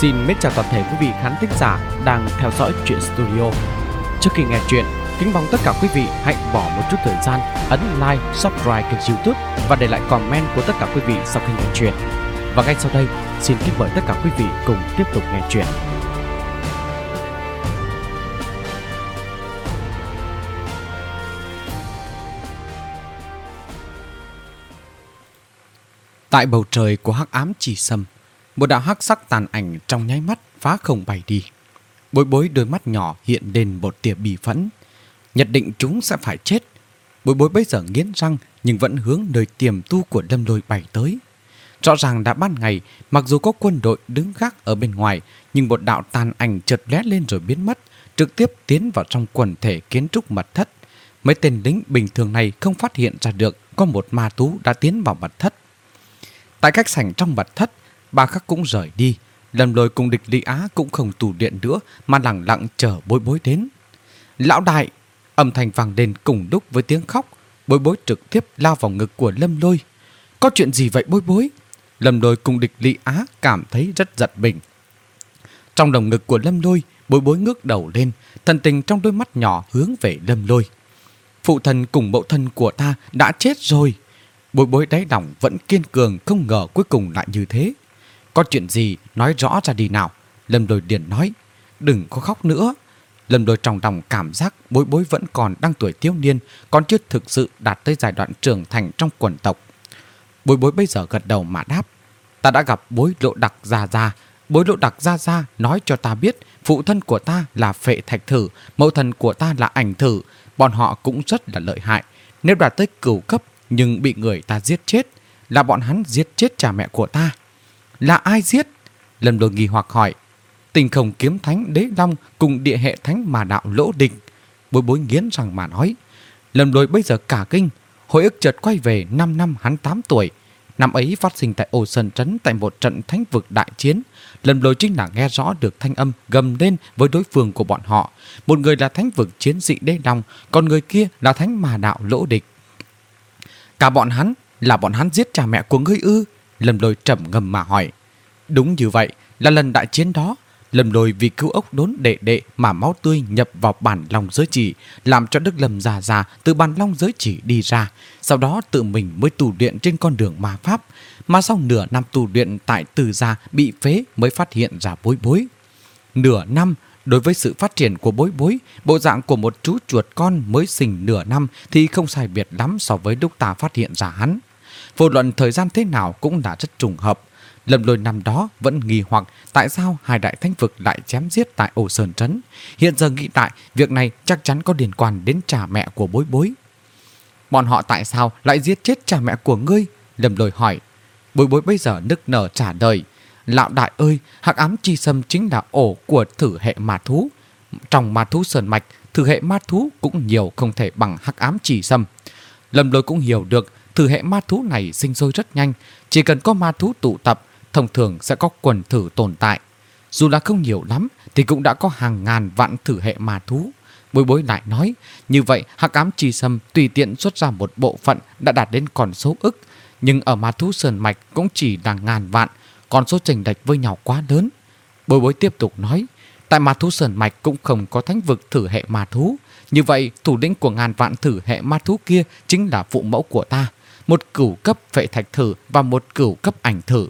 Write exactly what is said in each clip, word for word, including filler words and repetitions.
Xin mến chào toàn thể quý vị khán thính giả đang theo dõi Truyện Studio. Trước khi nghe chuyện, kính mong tất cả quý vị hãy bỏ một chút thời gian ấn like, subscribe kênh YouTube và để lại comment của tất cả quý vị sau khi nghe chuyện. Và ngay sau đây, xin kính mời tất cả quý vị cùng tiếp tục nghe chuyện. Tại bầu trời của hắc ám chi sâm, một đạo hắc sắc tàn ảnh trong nháy mắt phá không bay đi. Bối Bối đôi mắt nhỏ hiện lên một tia bi phẫn. Nhất định chúng sẽ phải chết. Bối Bối bây giờ nghiến răng nhưng vẫn hướng nơi tiềm tu của Lâm Lôi bay tới. Rõ ràng đã ban ngày, mặc dù có quân đội đứng gác ở bên ngoài, nhưng một đạo tàn ảnh chợt lóe lên rồi biến mất, trực tiếp tiến vào trong quần thể kiến trúc mật thất. Mấy tên lính bình thường này không phát hiện ra được có một ma thú đã tiến vào mật thất. Tại khách sảnh trong mật thất, Ba Khắc cũng rời đi. Lâm Lôi cùng Địch Lý Á cũng không tù luyện nữa mà lặng lặng chờ Bối Bối đến. Lão đại! Âm thanh vang lên cùng lúc với tiếng khóc. Bối Bối trực tiếp lao vào ngực của Lâm Lôi. Có chuyện gì vậy Bối Bối? Lâm Lôi cùng Địch Lý Á cảm thấy rất giật mình. Trong lồng ngực của Lâm Lôi, Bối Bối ngước đầu lên, thần tình trong đôi mắt nhỏ hướng về Lâm Lôi. Phụ thân cùng mẫu thân của ta đã chết rồi. Bối Bối đáy lòng vẫn kiên cường, không ngờ cuối cùng lại như thế. Có chuyện gì nói rõ ra đi nào. Lâm Lôi liền nói. Đừng có khóc nữa. Lâm Lôi trong lòng cảm giác Bối Bối vẫn còn đang tuổi thiếu niên, còn chưa thực sự đạt tới giai đoạn trưởng thành trong quần tộc. Bối Bối bây giờ gật đầu mà đáp. Ta đã gặp Bối Lộ Đặc Gia Gia. Bối Lộ Đặc Gia Gia nói cho ta biết phụ thân của ta là Phệ Thạch Thử, mẫu thân của ta là Ảnh Thử. Bọn họ cũng rất là lợi hại. Nếu đạt tới cửu cấp nhưng bị người ta giết chết, là bọn hắn giết chết cha mẹ của ta. Là ai giết? Lâm Lôi nghi hoặc hỏi. Tinh Không Kiếm Thánh Đế Long cùng địa hệ thánh mà đạo Lỗ Địch. Bối Bối nghiến răng mà nói. Lâm Lôi bây giờ cả kinh, hồi ức chợt quay về năm năm hắn tám tuổi. Năm ấy phát sinh tại Ô Sơn Trấn tại một trận thánh vực đại chiến. Lâm Lôi chính là nghe rõ được thanh âm gầm lên với đối phương của bọn họ. Một người là thánh vực chiến sĩ Đế Long, còn người kia là thánh mà đạo Lỗ Địch. Cả bọn hắn là bọn hắn giết cha mẹ của ngươi ư? Lâm Lôi trầm ngâm mà hỏi. Đúng như vậy, là lần đại chiến đó, Lâm Lôi vì cứu ốc đốn đệ đệ mà máu tươi nhập vào bản long giới chỉ, làm cho Đức Lâm già già từ bản long giới chỉ đi ra, sau đó tự mình mới tu luyện trên con đường ma pháp, mà sau nửa năm tu luyện tại Từ Gia bị phế mới phát hiện ra Bối Bối. Nửa năm, đối với sự phát triển của Bối Bối, bộ dạng của một chú chuột con mới sinh nửa năm thì không sai biệt lắm so với lúc ta phát hiện ra hắn. Vô luận thời gian thế nào cũng đã rất trùng hợp. Lâm Lôi năm đó vẫn nghi hoặc tại sao hai đại thánh vực lại chém giết tại Ô Sơn Trấn. Hiện giờ nghĩ lại, việc này chắc chắn có liên quan đến cha mẹ của Bối Bối. Bọn họ tại sao lại giết chết cha mẹ của ngươi? Lâm Lôi hỏi. Bối Bối bây giờ nức nở trả lời. Lão đại ơi, hắc ám chi sâm chính là ổ của thử hệ ma thú. Trong ma thú sơn mạch, thử hệ ma thú cũng nhiều không thể bằng hắc ám chi sâm. Lâm Lôi cũng hiểu được thử hệ ma thú này sinh sôi rất nhanh. Chỉ cần có ma thú tụ tập, thông thường sẽ có quần thử tồn tại. Dù là không nhiều lắm thì cũng đã có hàng ngàn vạn thử hệ ma thú. Bối Bối lại nói, như vậy hắc ám chi sâm tùy tiện xuất ra một bộ phận đã đạt đến con số ức. Nhưng ở ma thú sơn mạch cũng chỉ là ngàn vạn, con số chênh lệch với nhau quá lớn. Bối Bối tiếp tục nói, tại ma thú sơn mạch cũng không có thánh vực thử hệ ma thú. Như vậy thủ lĩnh của ngàn vạn thử hệ ma thú kia chính là phụ mẫu của ta, một cửu cấp Phệ Thạch Thử và một cửu cấp Ảnh Thử.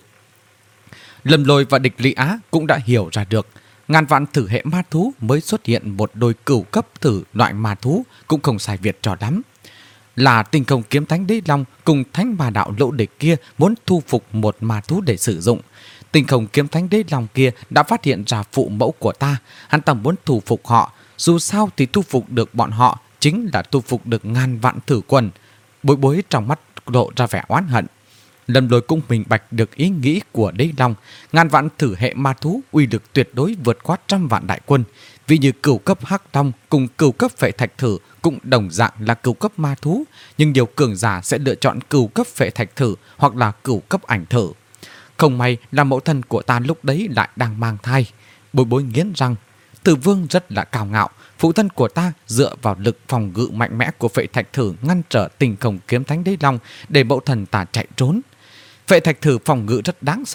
Lâm Lôi và Địch Lý Á cũng đã hiểu ra được, ngàn vạn thử hệ ma thú mới xuất hiện một đôi cửu cấp thử loại ma thú cũng không sai biệt cho lắm. Là Tinh Không Kiếm Thánh Đế Long cùng thánh ma đạo Lỗ Địch kia muốn thu phục một ma thú để sử dụng. Tinh Không Kiếm Thánh Đế Long kia đã phát hiện ra phụ mẫu của ta, hắn ta muốn thu phục họ. Dù sao thì thu phục được bọn họ chính là thu phục được ngàn vạn thử quân. Bối Bối trong mắt lộ ra vẻ oán hận. Lâm Lôi cũng minh bạch được ý nghĩ của Đế Long. Ngàn vạn thử hệ ma thú uy lực tuyệt đối vượt qua trăm vạn đại quân. Vì như cửu cấp Hắc Long cùng cửu cấp Phệ Thạch Thử cũng đồng dạng là cửu cấp ma thú, nhưng nhiều cường giả sẽ lựa chọn cửu cấp Phệ Thạch Thử hoặc là cửu cấp Ảnh Thử. Không may là mẫu thân của ta lúc đấy lại đang mang thai. Bối Bối nghiến răng. Tử Vương rất là cao ngạo. Phụ thân của ta dựa vào lực phòng ngự mạnh mẽ của Phệ Thạch Thử ngăn trở Tinh Không Kiếm Thánh Đế Long để mẫu thần ta chạy trốn. Phệ Thạch Thử phòng ngự rất đáng sợ.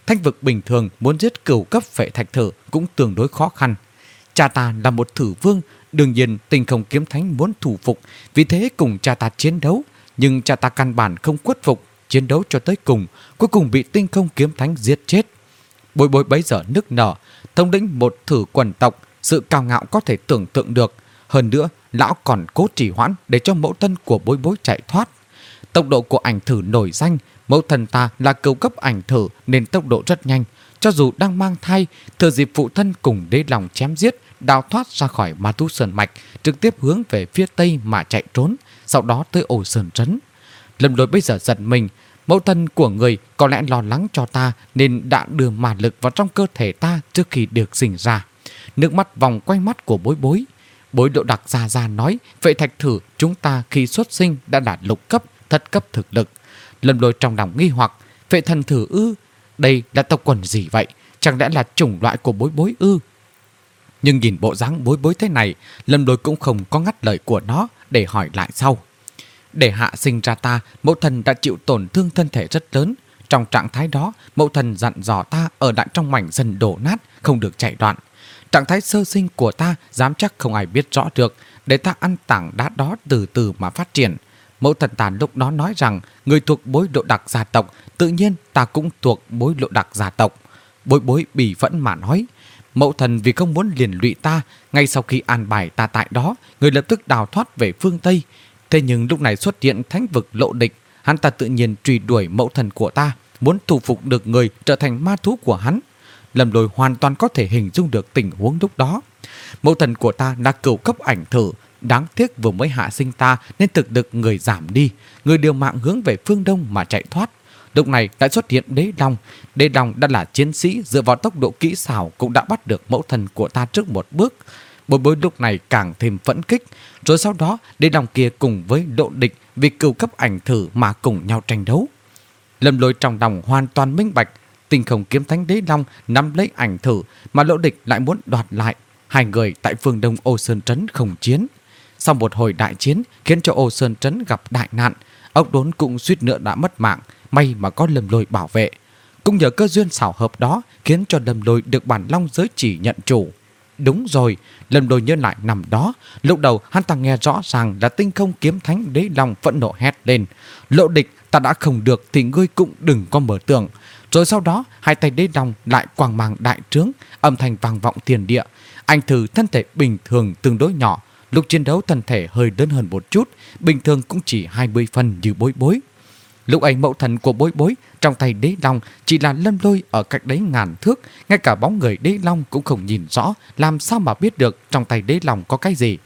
Thánh vực bình thường muốn giết cửu cấp phệ thạch thử cũng tương đối khó khăn. Cha ta là một thử vương, đương nhiên Tinh Không Kiếm Thánh muốn thủ phục, vì thế cùng cha ta chiến đấu. Nhưng cha ta căn bản không khuất phục, chiến đấu cho tới cùng, cuối cùng bị Tinh Không Kiếm Thánh giết chết. Bối Bối bấy giờ nức nở, thống lĩnh một thử quần tộc, sự cao ngạo có thể tưởng tượng được. Hơn nữa, lão còn cố trì hoãn để cho mẫu thân của Bối Bối chạy thoát. Tốc độ của ảnh thử nổi danh, mẫu thân ta là cửu cấp ảnh thử nên tốc độ rất nhanh. Cho dù đang mang thai, thừa dịp phụ thân cùng Đế Long chém giết, đào thoát ra khỏi Ma Thú Sơn Mạch, trực tiếp hướng về phía tây mà chạy trốn, sau đó tới Ô Sơn Trấn. Lâm Lôi bây giờ giật mình, mẫu thân của người có lẽ lo lắng cho ta nên đã đưa ma lực vào trong cơ thể ta trước khi được sinh ra. Nước mắt vòng quanh mắt của Bối Bối. Bối Độ Đặc già già nói, vậy thạch thử chúng ta khi xuất sinh đã đạt lục cấp, thất cấp thực lực. Lâm Lôi trong lòng nghi hoặc, vệ thần thử ư? Đây là tộc quần gì vậy? Chẳng lẽ là chủng loại của Bối Bối ư? Nhưng nhìn bộ dáng Bối Bối thế này, Lâm Lôi cũng không có ngắt lời của nó để hỏi lại sau. Để hạ sinh ra ta, mẫu thần đã chịu tổn thương thân thể rất lớn. Trong trạng thái đó, mẫu thần dặn dò ta ở lại trong mảnh dần đổ nát, không được chạy đoạn. Trạng thái sơ sinh của ta dám chắc không ai biết rõ được, để ta ăn tảng đá đó từ từ mà phát triển. Mẫu thần ta lúc đó nói rằng người thuộc Bối Độ Đặc gia tộc, tự nhiên ta cũng thuộc Bối Độ Đặc gia tộc. Bối Bối bỉ phẫn mà nói, mẫu thần vì không muốn liền lụy ta, ngay sau khi an bài ta tại đó, người lập tức đào thoát về phương Tây. Thế nhưng lúc này xuất hiện thánh vực Lộ Địch, hắn ta tự nhiên truy đuổi mẫu thần của ta, muốn thu phục được người trở thành ma thú của hắn. Lâm Lôi hoàn toàn có thể hình dung được tình huống lúc đó. Mẫu thần của ta là cửu cấp ảnh thử, đáng tiếc vừa mới hạ sinh ta nên thực lực người giảm đi, người điều mạng hướng về phương đông mà chạy thoát. Lúc này lại xuất hiện Đế Long. Đế Long đã là chiến sĩ, dựa vào tốc độ kỹ xảo cũng đã bắt được mẫu thần của ta trước một bước. Bối Bối lúc này càng thêm phẫn kích. Rồi sau đó Đế Long kia cùng với Lộ Địch vì cửu cấp ảnh thử mà cùng nhau tranh đấu. Lâm Lôi trong lòng hoàn toàn minh bạch, Tinh Không Kiếm Thánh Đế Long nắm lấy ảnh thử mà Lộ Địch lại muốn đoạt lại. Hai người tại phương đông Ô Sơn Trấn không chiến. Sau một hồi đại chiến khiến cho Ô Sơn Trấn gặp đại nạn, ốc đốn cũng suýt nữa đã mất mạng, may mà có Lâm Lôi bảo vệ. Cũng nhờ cơ duyên xảo hợp đó khiến cho Lâm Lôi được bản long giới chỉ nhận chủ. Đúng rồi, Lâm Lôi nhớ lại nằm đó, lúc đầu hắn ta nghe rõ ràng là Tinh Không Kiếm Thánh Đế Long phẫn nộ hét lên, Lộ Địch, ta đã không được thì ngươi cũng đừng có mở tưởng. Rồi sau đó hai tay Đế Long lại quang mang đại trướng, âm thanh vang vọng thiên địa. Anh thử thân thể bình thường tương đối nhỏ, lúc chiến đấu thân thể hơi lớn hơn một chút, bình thường cũng chỉ hai mươi phân như Bối Bối. Lúc ấy mẫu thần của Bối Bối trong tay Đế Long chỉ là Lâm Lôi ở cách đấy ngàn thước, ngay cả bóng người Đế Long cũng không nhìn rõ, làm sao mà biết được trong tay Đế Long có cái gì.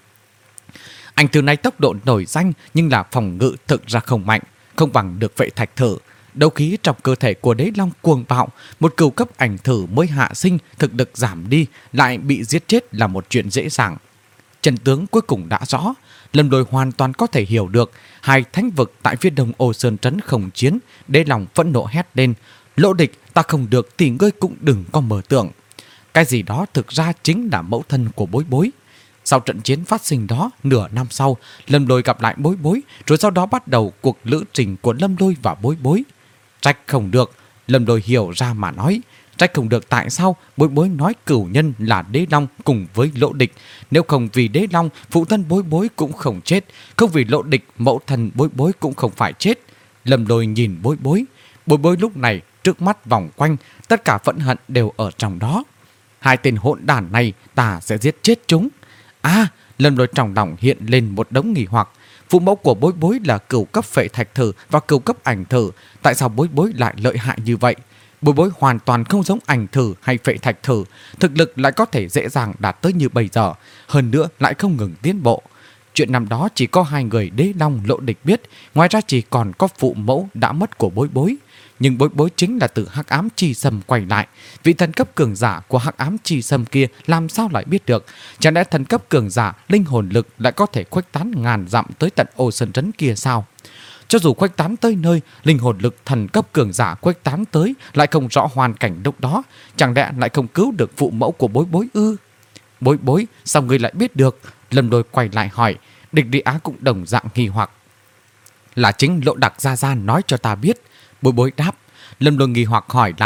Anh thử này tốc độ nổi danh nhưng là phòng ngự thực ra không mạnh, không bằng được vệ thạch thử. Đấu khí trong cơ thể của Đế Long cuồng bạo, một cửu cấp ảnh thử mới hạ sinh, thực lực giảm đi, lại bị giết chết là một chuyện dễ dàng. Chân tướng cuối cùng đã rõ, Lâm Lôi hoàn toàn có thể hiểu được hai thánh vực tại phía đông Ô Sơn Trấn không chiến. Đế Long phẫn nộ hét lên, Lộ Địch, ta không được thì ngươi cũng đừng có mơ tưởng. Cái gì đó thực ra chính là mẫu thân của Bối Bối. Sau trận chiến phát sinh đó, nửa năm sau, Lâm Lôi gặp lại Bối Bối, rồi sau đó bắt đầu cuộc lữ trình của Lâm Lôi và Bối Bối. Trách không được, Lâm Lôi hiểu ra mà nói. Trách không được tại sao Bối Bối nói cửu nhân là Đế Long cùng với Lộ Địch. Nếu không vì Đế Long, phụ thân Bối Bối cũng không chết. Không vì Lộ Địch, mẫu thân Bối Bối cũng không phải chết. Lâm Lôi nhìn Bối Bối. Bối Bối lúc này trước mắt vòng quanh, tất cả phẫn hận đều ở trong đó. Hai tên hỗn đản này ta sẽ giết chết chúng. À, Lâm Lôi trong lòng hiện lên một đống nghi hoặc. Phụ mẫu của Bối Bối là cửu cấp phệ thạch thử và cửu cấp ảnh thử. Tại sao Bối Bối lại lợi hại như vậy? Bối Bối hoàn toàn không giống ảnh thử hay phệ thạch thử, thực lực lại có thể dễ dàng đạt tới như bây giờ, hơn nữa lại không ngừng tiến bộ. Chuyện năm đó chỉ có hai người Đế Long, Lộ Địch biết, ngoài ra chỉ còn có phụ mẫu đã mất của Bối Bối. Nhưng Bối Bối chính là từ Hắc Ám Chi Sâm quay lại. Vị thần cấp cường giả của Hắc Ám Chi Sâm kia làm sao lại biết được? Chẳng lẽ thần cấp cường giả linh hồn lực lại có thể khuếch tán ngàn dặm tới tận Ô Sơn Trấn kia sao? Cho dù khuếch tán tới nơi, linh hồn lực thần cấp cường giả khuếch tán tới lại không rõ hoàn cảnh lúc đó, chẳng lẽ lại không cứu được phụ mẫu của Bối Bối ư? Bối Bối, sao ngươi lại biết được? Lâm Lôi quay lại hỏi. Địch Đi Á cũng đồng dạng nghi hoặc. Là chính Lộ Đặc Gia Gia nói cho ta biết. Bối Bối đáp. Lâm Lôi nghi hoặc hỏi lại.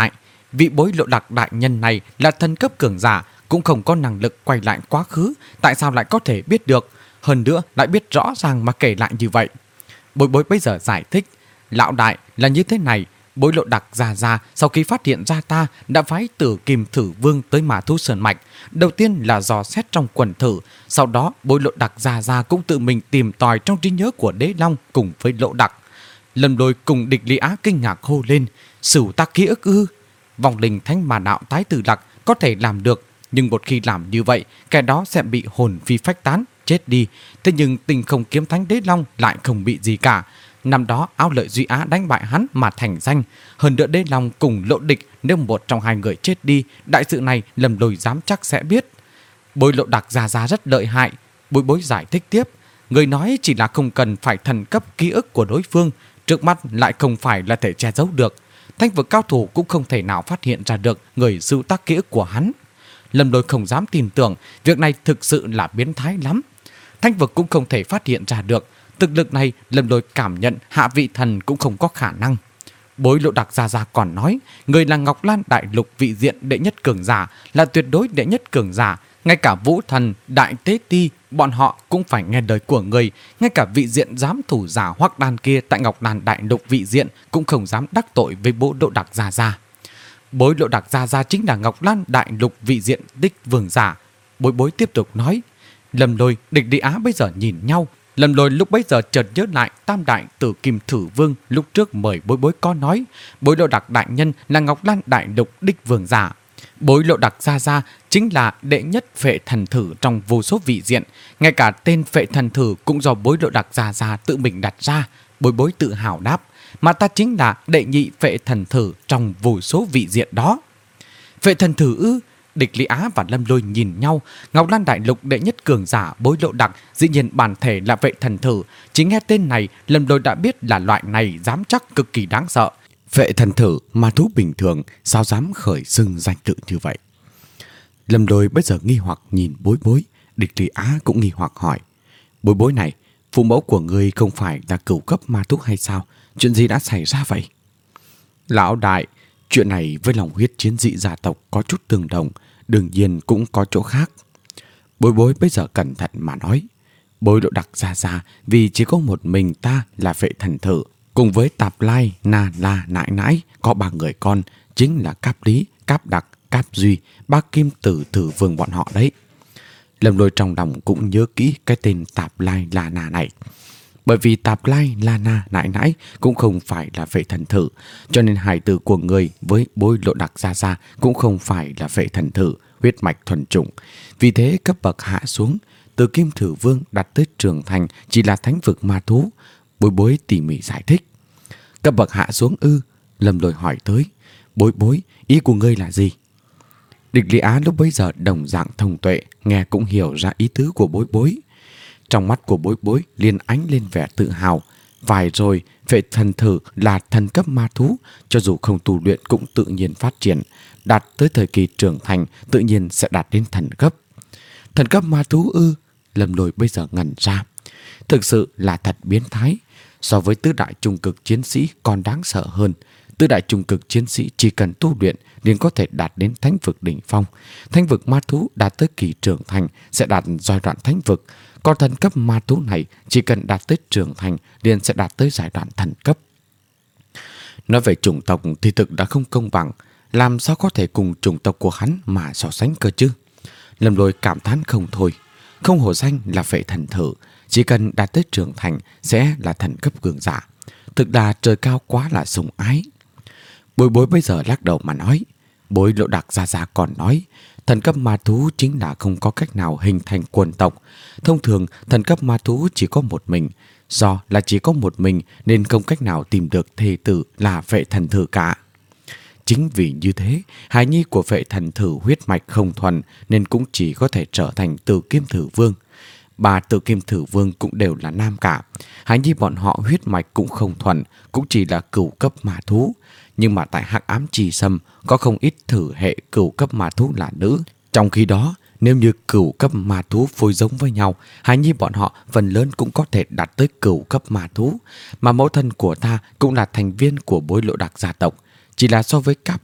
vị Bối Lộ Đặc đại nhân này là thần cấp cường giả, cũng không có năng lực quay lại quá khứ, tại sao lại có thể biết được? Hơn nữa lại biết rõ ràng mà kể lại như vậy. Bối Bối bây giờ giải thích, lão đại là như thế này. Bối Lộ Đặc già già sau khi phát hiện ra ta đã phái Tử Kim Thử Vương tới Ma Thú Sơn Mạch. Đầu tiên là dò xét trong quần thử, sau đó Bối Lộ Đặc già già cũng tự mình tìm tòi trong trí nhớ của Đế Long cùng với Lộ Đặc. Lâm Lôi cùng Địch Lý Á kinh ngạc hô lên, sửu ta ký ức ư? Vòng linh thánh mà đạo tái tử lạc có thể làm được, nhưng một khi làm như vậy, kẻ đó sẽ bị hồn phi phách tán, chết đi. Thế nhưng Tinh Không Kiếm Thánh Đế Long lại không bị gì cả. Năm đó Áo Lợi Duy Á đánh bại hắn mà thành danh. Hơn nữa Đế Long cùng Lộ Địch, nếu một trong hai người chết đi, đại sự này Lâm Lôi dám chắc sẽ biết. Bối Lộ Đặc già già rất lợi hại. Bối Bối giải thích tiếp, người nói chỉ là không cần phải thần cấp ký ức của đối phương, trước mắt lại không phải là thể che giấu được. Thánh vực cao thủ cũng không thể nào phát hiện ra được người sưu tác ký ức của hắn. Lâm Lôi không dám tin tưởng, việc này thực sự là biến thái lắm. Thánh vực cũng không thể phát hiện ra được. Thực lực này Lâm Lôi cảm nhận hạ vị thần cũng không có khả năng. Bối Lộ Đặc già già còn nói, người là Ngọc Lan Đại Lục vị diện đệ nhất cường giả, là tuyệt đối đệ nhất cường giả. Ngay cả Vũ Thần, Đại Tế Ti, bọn họ cũng phải nghe lời của người. Ngay cả vị diện giám thủ giả Hoắc Đan kia tại Ngọc Lan Đại Lục vị diện cũng không dám đắc tội với Bối Lộ Đặc già già. Bối Lộ Đặc già già chính là Ngọc Lan Đại Lục vị diện đích vương giả. Bối Bối tiếp tục nói, Lâm Lôi, Địch Lý Á bây giờ nhìn nhau. Lâm Lôi lúc bấy giờ chợt nhớ lại Tam Đại Tử Kim Thử Vương lúc trước mời Bối Bối có nói, Bối Lộ Đặc đại nhân là Ngọc Lan Đại Lục đích vương giả. Bối Lộ Đặc gia gia chính là đệ nhất phệ thần thử trong vô số vị diện. Ngay cả tên phệ thần thử cũng do Bối Lộ Đặc gia gia tự mình đặt ra. Bối Bối tự hào đáp, mà ta chính là đệ nhị phệ thần thử trong vô số vị diện đó. Phệ thần thử ư? Địch Lý Á và Lâm Lôi nhìn nhau. Ngọc Lan Đại Lục đệ nhất cường giả Bối Lộ Đặc dĩ nhiên bản thể là phệ thần thử. Chỉ nghe tên này, Lâm Lôi đã biết là loại này dám chắc cực kỳ đáng sợ. Phệ thần thử ma thú bình thường sao dám khởi xưng danh tự như vậy? Lâm Lôi bây giờ nghi hoặc nhìn Bối Bối. Địch Lý Á cũng nghi hoặc hỏi, Bối Bối này, phụ mẫu của ngươi không phải là cửu cấp ma thú hay sao? Chuyện gì đã xảy ra vậy? Lão đại, chuyện này với lòng huyết chiến dị gia tộc có chút tương đồng, đương nhiên cũng có chỗ khác. Bối Bối bây giờ cẩn thận mà nói, Bối Lộ Đặc gia gia vì chỉ có một mình ta là phệ thần thử, cùng với Tạp Lai, Na La, Nãi Nãi có ba người con, chính là Cáp Lý, Cáp Đặc, Cáp Duy, ba kim tử thử vương bọn họ đấy. Lâm Lôi trong lòng cũng nhớ kỹ cái tên Tạp Lai La Na này. Bởi vì Tạp Lai, La Na, Nãi Nãi cũng không phải là phệ thần thử, cho nên hài tử của người với Bối Lộ Đặc gia gia cũng không phải là phệ thần thử, huyết mạch thuần chủng. Vì thế cấp bậc hạ xuống, từ kim thử vương đặt tới trưởng thành chỉ là thánh vực ma thú. Bối Bối tỉ mỉ giải thích. Cấp bậc hạ xuống ư? Lâm Lôi hỏi tới. Bối Bối, ý của ngươi là gì? Địch Lý Á lúc bấy giờ đồng dạng thông tuệ, nghe cũng hiểu ra ý tứ của Bối Bối. Trong mắt của Bối Bối liền ánh lên vẻ tự hào. Phải rồi, phệ thần thử là thần cấp ma thú, cho dù không tu luyện cũng tự nhiên phát triển. Đạt tới thời kỳ trưởng thành tự nhiên sẽ đạt đến thần cấp. Thần cấp ma thú ư? Lâm Lôi bây giờ ngẩn ra. Thực sự là thật biến thái. So với tứ đại trung cực chiến sĩ còn đáng sợ hơn. Tứ đại trung cực chiến sĩ chỉ cần tu luyện liền có thể đạt đến thánh vực đỉnh phong. Thánh vực ma thú đạt tới kỳ trưởng thành sẽ đạt giai đoạn thánh vực. Còn thần cấp ma thú này chỉ cần đạt tới trưởng thành liền sẽ đạt tới giai đoạn thần cấp. Nói về chủng tộc thì thực đã không công bằng. Làm sao có thể cùng chủng tộc của hắn mà so sánh cơ chứ? Lâm Lôi cảm thán không thôi. Không hổ danh là phệ thần thử, chỉ cần đạt tới trưởng thành sẽ là thần cấp cường giả. Thực là trời cao quá là sủng ái. Bối Bối bây giờ lắc đầu mà nói. Bối Lộ Đặc gia gia còn nói, thần cấp ma thú chính là không có cách nào hình thành quần tộc. Thông thường thần cấp ma thú chỉ có một mình. Do là chỉ có một mình nên không cách nào tìm được thê tử là phệ thần thử cả. Chính vì như thế, hài nhi của phệ thần thử huyết mạch không thuần nên cũng chỉ có thể trở thành Tử Kim Thử Vương. Ba Tử Kim Thử Vương cũng đều là nam cả. Hài nhi bọn họ huyết mạch cũng không thuần, cũng chỉ là cửu cấp ma thú. Nhưng mà tại Hắc Ám Chi Sâm có không ít thử hệ cửu cấp ma thú là nữ. Trong khi đó, nếu như cửu cấp ma thú phối giống với nhau, hài nhi bọn họ phần lớn cũng có thể đạt tới cửu cấp ma thú. Mà mẫu thân của ta cũng là thành viên của Bối Lộ Đặc gia tộc. Chỉ là so với Cáp Lý,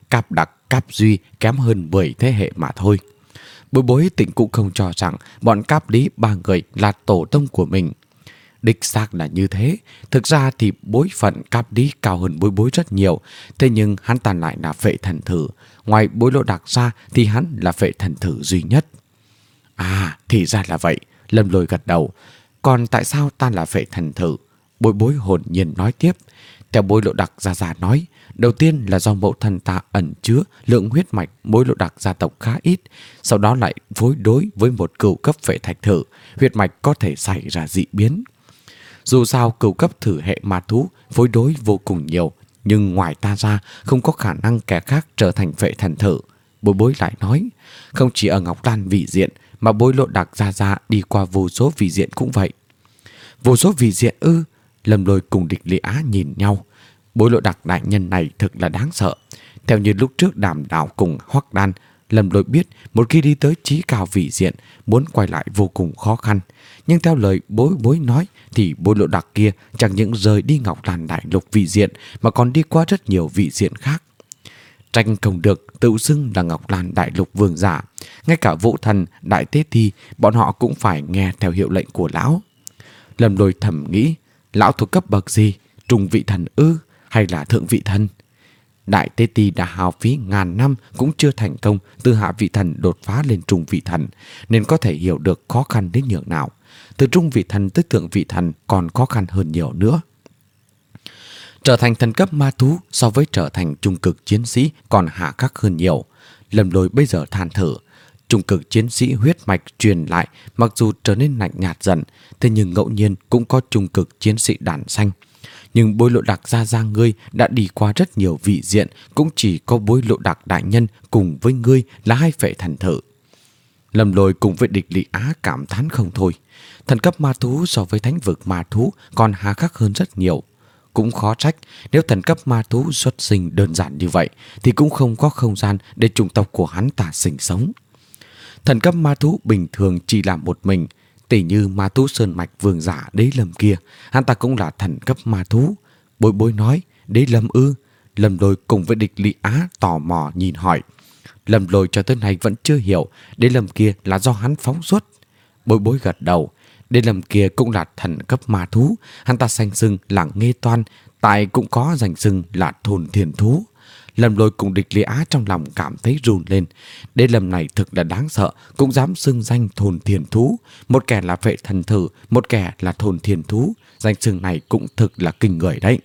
Cáp Đặc, Cáp Duy kém hơn mười thế hệ mà thôi. Bối bối Tịnh cũng không cho rằng bọn Cáp Lý ba người là tổ tông của mình. Đích xác là như thế. Thực ra thì bối phận Cáp Lý cao hơn bối bối rất nhiều. Thế nhưng hắn ta lại là Vệ Thần Thử. Ngoài Bối Lộ Đặc ra thì hắn là Vệ Thần Thử duy nhất. À, thì ra là vậy. Lâm Lôi gật đầu. Còn tại sao ta là Vệ Thần Thử? Bối bối hồn nhiên nói tiếp. Theo Bối Lộ Đặc gia gia nói, đầu tiên là do mẫu thân ta ẩn chứa lượng huyết mạch Bối Lộ Đặc gia tộc khá ít, sau đó lại phối đối với một cửu cấp Vệ Thạch Thử, huyết mạch có thể xảy ra dị biến. Dù sao cửu cấp thử hệ ma thú phối đối vô cùng nhiều, nhưng ngoài ta ra không có khả năng kẻ khác trở thành Vệ Thần Thử. Bối bối lại nói, không chỉ ở Ngọc Lan vị diện mà Bối Lộ Đặc gia gia đi qua vô số vị diện cũng vậy. Vô số vị diện ư? Lâm Lôi cùng Địch Lý Á nhìn nhau. Bối Lộ Đặc đại nhân này thực là đáng sợ. Theo như lúc trước Đàm Đảo cùng Hoắc Đan, Lâm Lôi biết một khi đi tới chí cao vị diện, muốn quay lại vô cùng khó khăn. Nhưng theo lời bối bối nói thì Bối Lộ Đặc kia chẳng những rời đi Ngọc Lan đại lục vị diện mà còn đi qua rất nhiều vị diện khác. Tranh không được tự xưng là Ngọc Lan đại lục vương giả. Ngay cả Vũ Thần, Đại Tế Thi, bọn họ cũng phải nghe theo hiệu lệnh của lão. Lâm Lôi thầm nghĩ, lão thuộc cấp bậc gì? Trung vị thần ư? Hay là thượng vị thần? Đại Tế Ti đã hao phí ngàn năm cũng chưa thành công từ hạ vị thần đột phá lên trung vị thần, nên có thể hiểu được khó khăn đến nhường nào. Từ trung vị thần tới thượng vị thần còn khó khăn hơn nhiều nữa. Trở thành thần cấp ma thú so với trở thành trung cực chiến sĩ còn hạ khắc hơn nhiều. Lâm Lôi bây giờ than thở, trung cực chiến sĩ huyết mạch truyền lại mặc dù trở nên lạnh nhạt dần, thế nhưng ngẫu nhiên cũng có trung cực chiến sĩ đàn xanh. Nhưng Bối Lộ Đặc gia gia ngươi đã đi qua rất nhiều vị diện, cũng chỉ có Bối Lộ Đặc đại nhân cùng với ngươi là hai Vệ Thần Thử. Lâm Lôi cùng với Địch Lý Á cảm thán không thôi. Thần cấp ma thú so với thánh vực ma thú còn hà khắc hơn rất nhiều. Cũng khó trách, nếu thần cấp ma thú xuất sinh đơn giản như vậy thì cũng không có không gian để chủng tộc của hắn ta sinh sống. Thần cấp ma thú bình thường chỉ là một mình, tỉ như ma thú sơn mạch vương giả Đế Lâm kia, hắn ta cũng là thần cấp ma thú. Bối bối nói, Đế Lâm ư? Lâm Lôi cùng với Địch Lý Á tò mò nhìn hỏi. Lâm Lôi cho tới nay vẫn chưa hiểu Đế Lâm kia là do hắn phóng xuất. Bối bối gật đầu. Đế Lâm kia cũng là thần cấp ma thú, hắn ta danh xưng là Nghê Toan, tại cũng có danh xưng là Thôn Thiên Thú. Lâm Lôi cùng Địch Lý Á trong lòng cảm thấy run lên. Đế Lâm này thực là đáng sợ, cũng dám xưng danh Thôn Thiên Thú. Một kẻ là Vệ Thần Thử, một kẻ là Thôn Thiên Thú. Danh xưng này cũng thực là kinh người đấy.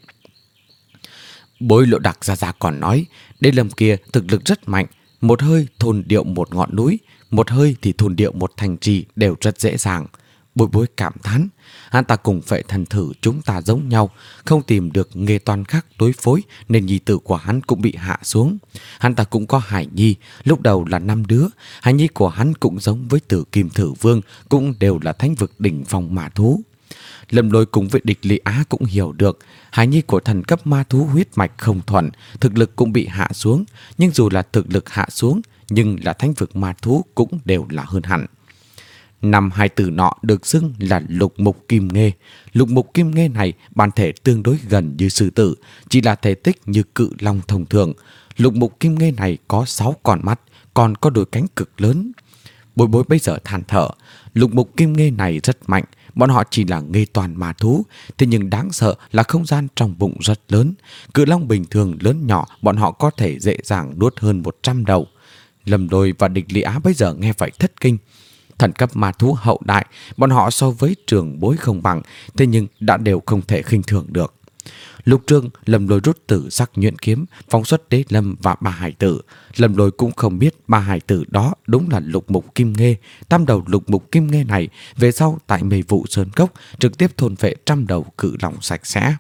Bối Lộ Đặc gia gia còn nói, Đế Lâm kia thực lực rất mạnh, một hơi thôn điệu một ngọn núi, một hơi thì thôn điệu một thành trì đều rất dễ dàng. Bối bối cảm thán, hắn ta cùng Vệ Thần Thử chúng ta giống nhau, không tìm được Nghê Toan khác đối phối nên nhi tử của hắn cũng bị hạ xuống. Hắn ta cũng có hài nhi, lúc đầu là năm đứa, hài nhi của hắn cũng giống với Tử Kim Thử Vương, cũng đều là thánh vực đỉnh phong ma thú. Lâm Lôi cùng với Địch Lý Á cũng hiểu được, hài nhi của thần cấp ma thú huyết mạch không thuần, thực lực cũng bị hạ xuống, nhưng dù là thực lực hạ xuống, nhưng là thánh vực ma thú cũng đều là hơn hẳn. Năm hai tử nọ được xưng là Lục Mục Kim Nghê. Lục Mục Kim Nghê này bản thể tương đối gần như sư tử, chỉ là thể tích như cự long thông thường. Lục Mục Kim Nghê này có sáu con mắt, còn có đôi cánh cực lớn. Bối bối bây giờ than thở, Lục Mục Kim Nghê này rất mạnh, bọn họ chỉ là Nghê Toan ma thú, thế nhưng đáng sợ là không gian trong bụng rất lớn. Cự long bình thường lớn nhỏ bọn họ có thể dễ dàng nuốt hơn một trăm đầu. Lâm Lôi và Địch Lý Á bây giờ nghe vậy thất kinh. Thần cấp ma thú hậu đại, bọn họ so với Trường Bối không bằng, thế nhưng đã đều không thể khinh thường được. Lục Trương, Lâm Lôi rút tử sắc nhuyễn kiếm, phóng xuất Đế Lâm và ba hải tử. Lâm Lôi cũng không biết ba hải tử đó đúng là Lục Mục Kim Nghê. Tam đầu Lục Mục Kim Nghê này về sau tại Mê Vụ Sơn Cốc trực tiếp thôn phệ trăm đầu cự long sạch sẽ.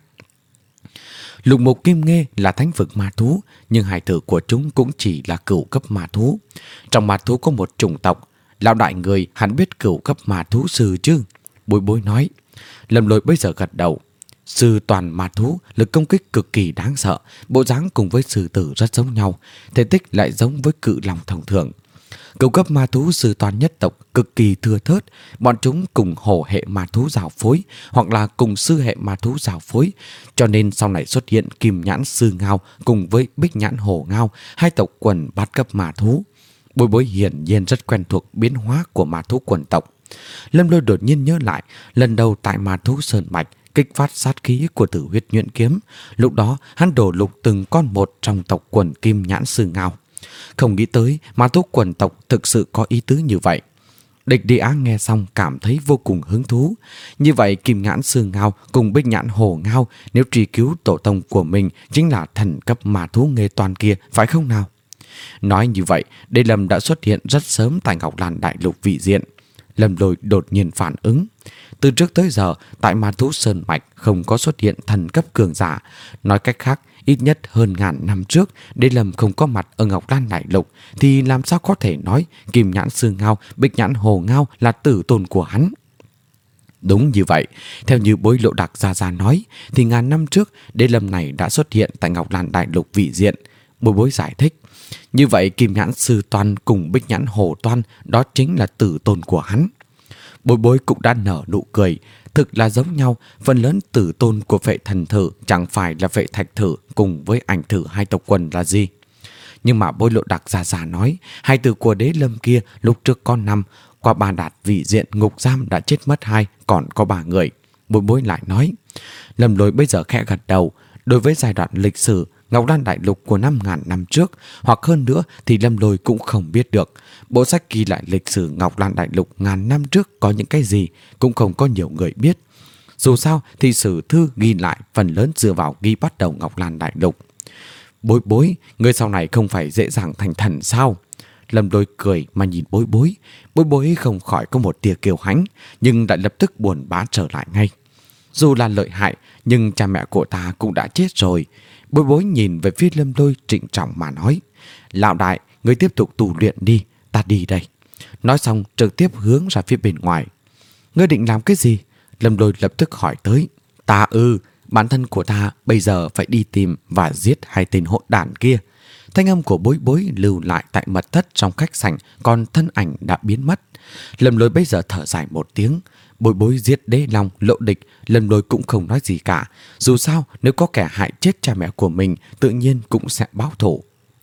Lục Mục Kim Nghê là thánh vực ma thú, nhưng hải tử của chúng cũng chỉ là cửu cấp ma thú. Trong ma thú có một chủng tộc, lão đại người hẳn biết cửu cấp ma thú sư chứ? Bối bối nói. Lâm Lôi bây giờ gật đầu. Sư toàn ma thú, lực công kích cực kỳ đáng sợ, bộ dáng cùng với sư tử rất giống nhau, thể tích lại giống với cự long thông thường. Cửu cấp ma thú sư toán nhất tộc cực kỳ thưa thớt, bọn chúng cùng hổ hệ ma thú rào phối hoặc là cùng sư hệ ma thú rào phối, cho nên sau này xuất hiện kim nhãn sư ngao cùng với bích nhãn hổ ngao, hai tộc quần bát cấp ma thú. Bối Bối hiển nhiên rất quen thuộc biến hóa của ma thú quần tộc. Lâm Lôi đột nhiên nhớ lại lần đầu tại ma thú sơn mạch kích phát sát khí của Tử Huyết Nhuyễn Kiếm, lúc đó hắn đổ lục từng con một trong tộc quần kim nhãn sư ngao. Không nghĩ tới ma thú quần tộc thực sự có ý tứ như vậy. Địch Đi Á nghe xong cảm thấy vô cùng hứng thú. Như vậy kim nhãn sư ngao cùng bích nhãn hổ ngao nếu truy cứu tổ tông của mình chính là thần cấp ma thú nghê toàn kia, phải không nào? Nói như vậy, Đế Lâm đã xuất hiện rất sớm tại Ngọc Lan Đại Lục vị diện. Lâm Lôi đột nhiên phản ứng. Từ trước tới giờ, tại ma thú sơn mạch không có xuất hiện thần cấp cường giả. Nói cách khác, ít nhất hơn ngàn năm trước, Đế Lâm không có mặt ở Ngọc Lan Đại Lục, thì làm sao có thể nói kim nhãn sư ngao, bích nhãn hồ ngao là tử tôn của hắn? Đúng như vậy, theo như Bối Lộ Đặc Gia Gia nói, thì ngàn năm trước, Đế Lâm này đã xuất hiện tại Ngọc Lan Đại Lục vị diện. Bối Bối giải thích. Như vậy kim nhãn sư toan cùng bích nhãn hồ toan đó chính là tử tôn của hắn. Bối Bối cũng đã nở nụ cười. Thực là giống nhau, phần lớn tử tôn của vệ thần thử chẳng phải là vệ thạch thử cùng với ảnh thử hai tộc quần là gì. Nhưng mà Bối Lộ Đặc Gia Gia nói, hai tử của Đế Lâm kia lúc trước có năm, qua ba đạt vị diện ngục giam đã chết mất hai, còn có ba người. Bối Bối lại nói, Lâm Lôi bây giờ khẽ gật đầu. Đối với giai đoạn lịch sử Ngọc Lan Đại Lục của năm ngàn năm trước hoặc hơn nữa thì Lâm Lôi cũng không biết được. Bộ sách ghi lại lịch sử Ngọc Lan Đại Lục ngàn năm trước có những cái gì cũng không có nhiều người biết. Dù sao thì sử thư ghi lại phần lớn dựa vào ghi bắt đầu Ngọc Lan Đại Lục. Bối Bối, người sau này không phải dễ dàng thành thần sao? Lâm Lôi cười mà nhìn Bối Bối. Bối Bối không khỏi có một tia kiêu hãnh, nhưng đã lập tức buồn bã trở lại ngay. Dù là lợi hại, nhưng cha mẹ của ta cũng đã chết rồi. Bối Bối nhìn về phía Lâm Lôi trịnh trọng mà nói, lão đại, người tiếp tục tu luyện đi, ta đi đây. Nói xong trực tiếp hướng ra phía bên ngoài. Ngươi định làm cái gì? Lâm Lôi lập tức hỏi tới. Ta ư, bản thân của ta bây giờ phải đi tìm và giết hai tên hỗn đản kia. Thanh âm của Bối Bối lưu lại tại mật thất trong khách sảnh, còn thân ảnh đã biến mất. Lâm Lôi bây giờ thở dài một tiếng. Bối Bối giết Đế Long, Lộ Địch, Lâm Lôi cũng không nói gì cả. Dù sao, nếu có kẻ hại chết cha mẹ của mình, tự nhiên cũng sẽ báo thù.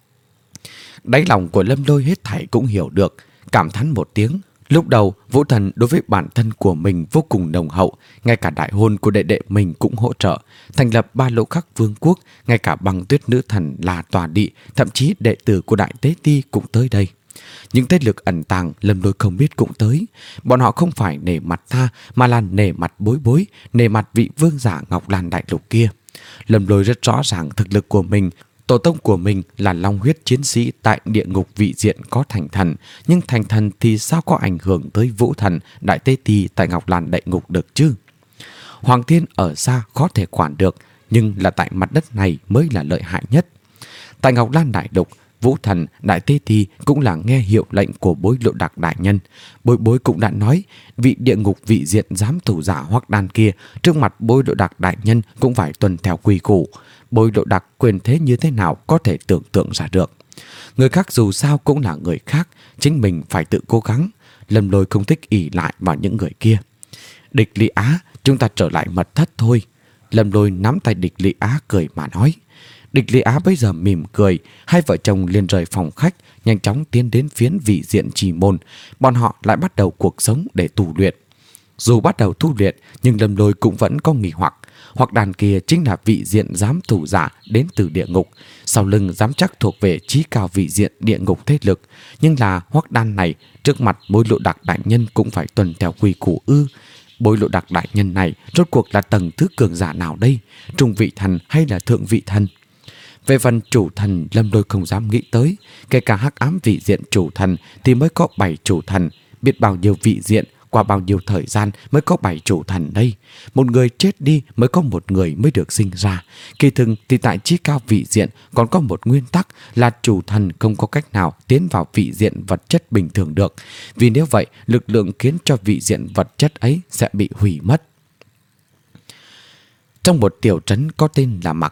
Đáy lòng của Lâm Lôi hết thảy cũng hiểu được, cảm thán một tiếng. Lúc đầu, Vũ Thần đối với bản thân của mình vô cùng nồng hậu, ngay cả đại hôn của đệ đệ mình cũng hỗ trợ, thành lập ba lỗ khắc vương quốc, ngay cả Băng Tuyết Nữ Thần là tòa địa, thậm chí đệ tử của Đại Tế Ti cũng tới đây. Những thế lực ẩn tàng Lâm Lôi không biết cũng tới. Bọn họ không phải nể mặt ta, mà là nể mặt Bối Bối, nể mặt vị vương giả Ngọc Lan Đại Lục kia. Lâm Lôi rất rõ ràng thực lực của mình. Tổ tông của mình là long huyết chiến sĩ tại địa ngục vị diện có thành thần, nhưng thành thần thì sao có ảnh hưởng tới Vũ Thần, Đại Tế Ti tại Ngọc Lan Đại Ngục được chứ? Hoàng Thiên ở xa khó thể quản được, nhưng là tại mặt đất này mới là lợi hại nhất. Tại Ngọc Lan Đại Lục, Vũ Thần, Đại Tế Ti cũng là nghe hiệu lệnh của Bối Lộ Đặc đại nhân. Bối Bối cũng đã nói, vị địa ngục vị diện giám thủ giả Hoắc Đan kia, trước mặt Bối Lộ Đặc đại nhân cũng phải tuân theo quy củ. Bối Lộ Đặc quyền thế như thế nào có thể tưởng tượng ra được. Người khác dù sao cũng là người khác, chính mình phải tự cố gắng. Lâm Lôi không thích ỷ lại vào những người kia. Địch Lý Á, chúng ta trở lại mật thất thôi. Lâm Lôi nắm tay Địch Lý Á cười mà nói. Địch Lý Á bây giờ mỉm cười, hai vợ chồng liền rời phòng khách, nhanh chóng tiến đến phiến vị diện trì môn. Bọn họ lại bắt đầu cuộc sống để tu luyện. Dù bắt đầu tu luyện, nhưng Lâm Lôi cũng vẫn có nghi hoặc. Hoặc đàn kia chính là vị diện giám thủ giả đến từ địa ngục, sau lưng dám chắc thuộc về chí cao vị diện địa ngục thế lực. Nhưng là Hoắc Đan này, trước mặt Bối Lộ Đặc đại nhân cũng phải tuân theo quy củ ư? Bối Lộ Đặc đại nhân này rốt cuộc là tầng thứ cường giả nào đây? Trung vị thần hay là thượng vị thần? Về phần chủ thần, Lâm Lôi không dám nghĩ tới. Kể cả hắc ám vị diện chủ thần thì mới có bảy chủ thần. Biết bao nhiêu vị diện, qua bao nhiêu thời gian mới có bảy chủ thần đây. Một người chết đi mới có một người mới được sinh ra. Kỳ thực thì tại chí cao vị diện còn có một nguyên tắc là chủ thần không có cách nào tiến vào vị diện vật chất bình thường được. Vì nếu vậy, lực lượng khiến cho vị diện vật chất ấy sẽ bị hủy mất. Trong một tiểu trấn có tên là Mạc Lặc,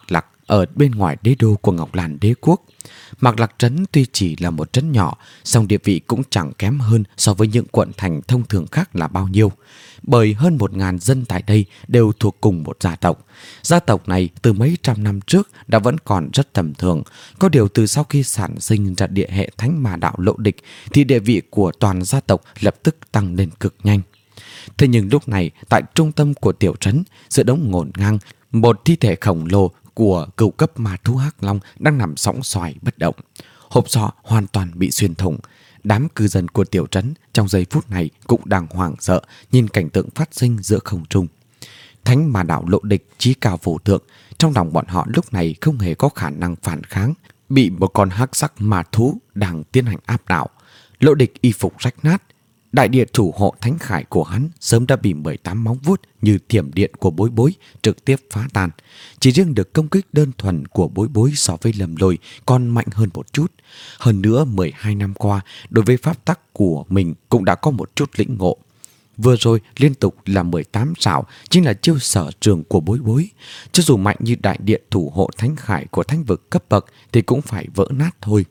ở bên ngoài đế đô của Ngọc Lan Đế quốc. Mạc Lạc Trấn tuy chỉ là một trấn nhỏ, song địa vị cũng chẳng kém hơn so với những quận thành thông thường khác là bao nhiêu. Bởi hơn một ngàn dân tại đây đều thuộc cùng một gia tộc. Gia tộc này từ mấy trăm năm trước đã vẫn còn rất tầm thường. Có điều từ sau khi sản sinh ra địa hệ Thánh Ma Đạo Lộ Địch thì địa vị của toàn gia tộc lập tức tăng lên cực nhanh. Thế nhưng lúc này tại trung tâm của tiểu trấn, giữa đống ngổn ngang, một thi thể khổng lồ của cửu cấp ma thú hắc long đang nằm sõng soài bất động. Hộp sọ hoàn toàn bị xuyên thủng. Đám cư dân của tiểu trấn trong giây phút này cũng đang hoảng sợ nhìn cảnh tượng phát sinh giữa không trung. Thánh Ma Đạo Lộ Địch chí cao vô thượng, trong lòng bọn họ lúc này không hề có khả năng phản kháng, bị một con hắc sắc ma thú đang tiến hành áp đảo. Lộ Địch y phục rách nát, đại địa thủ hộ thánh khải của hắn sớm đã bị mười tám móng vuốt như thiểm điện của Bối Bối trực tiếp phá tan. Chỉ riêng được công kích đơn thuần của Bối Bối so với Lâm Lôi còn mạnh hơn một chút. Hơn nữa mười hai năm qua, đối với pháp tắc của mình cũng đã có một chút lĩnh ngộ. Vừa rồi liên tục là mười tám sảo chính là chiêu sở trường của Bối Bối. Cho dù mạnh như đại điện thủ hộ thánh khải của thánh vực cấp bậc thì cũng phải vỡ nát thôi.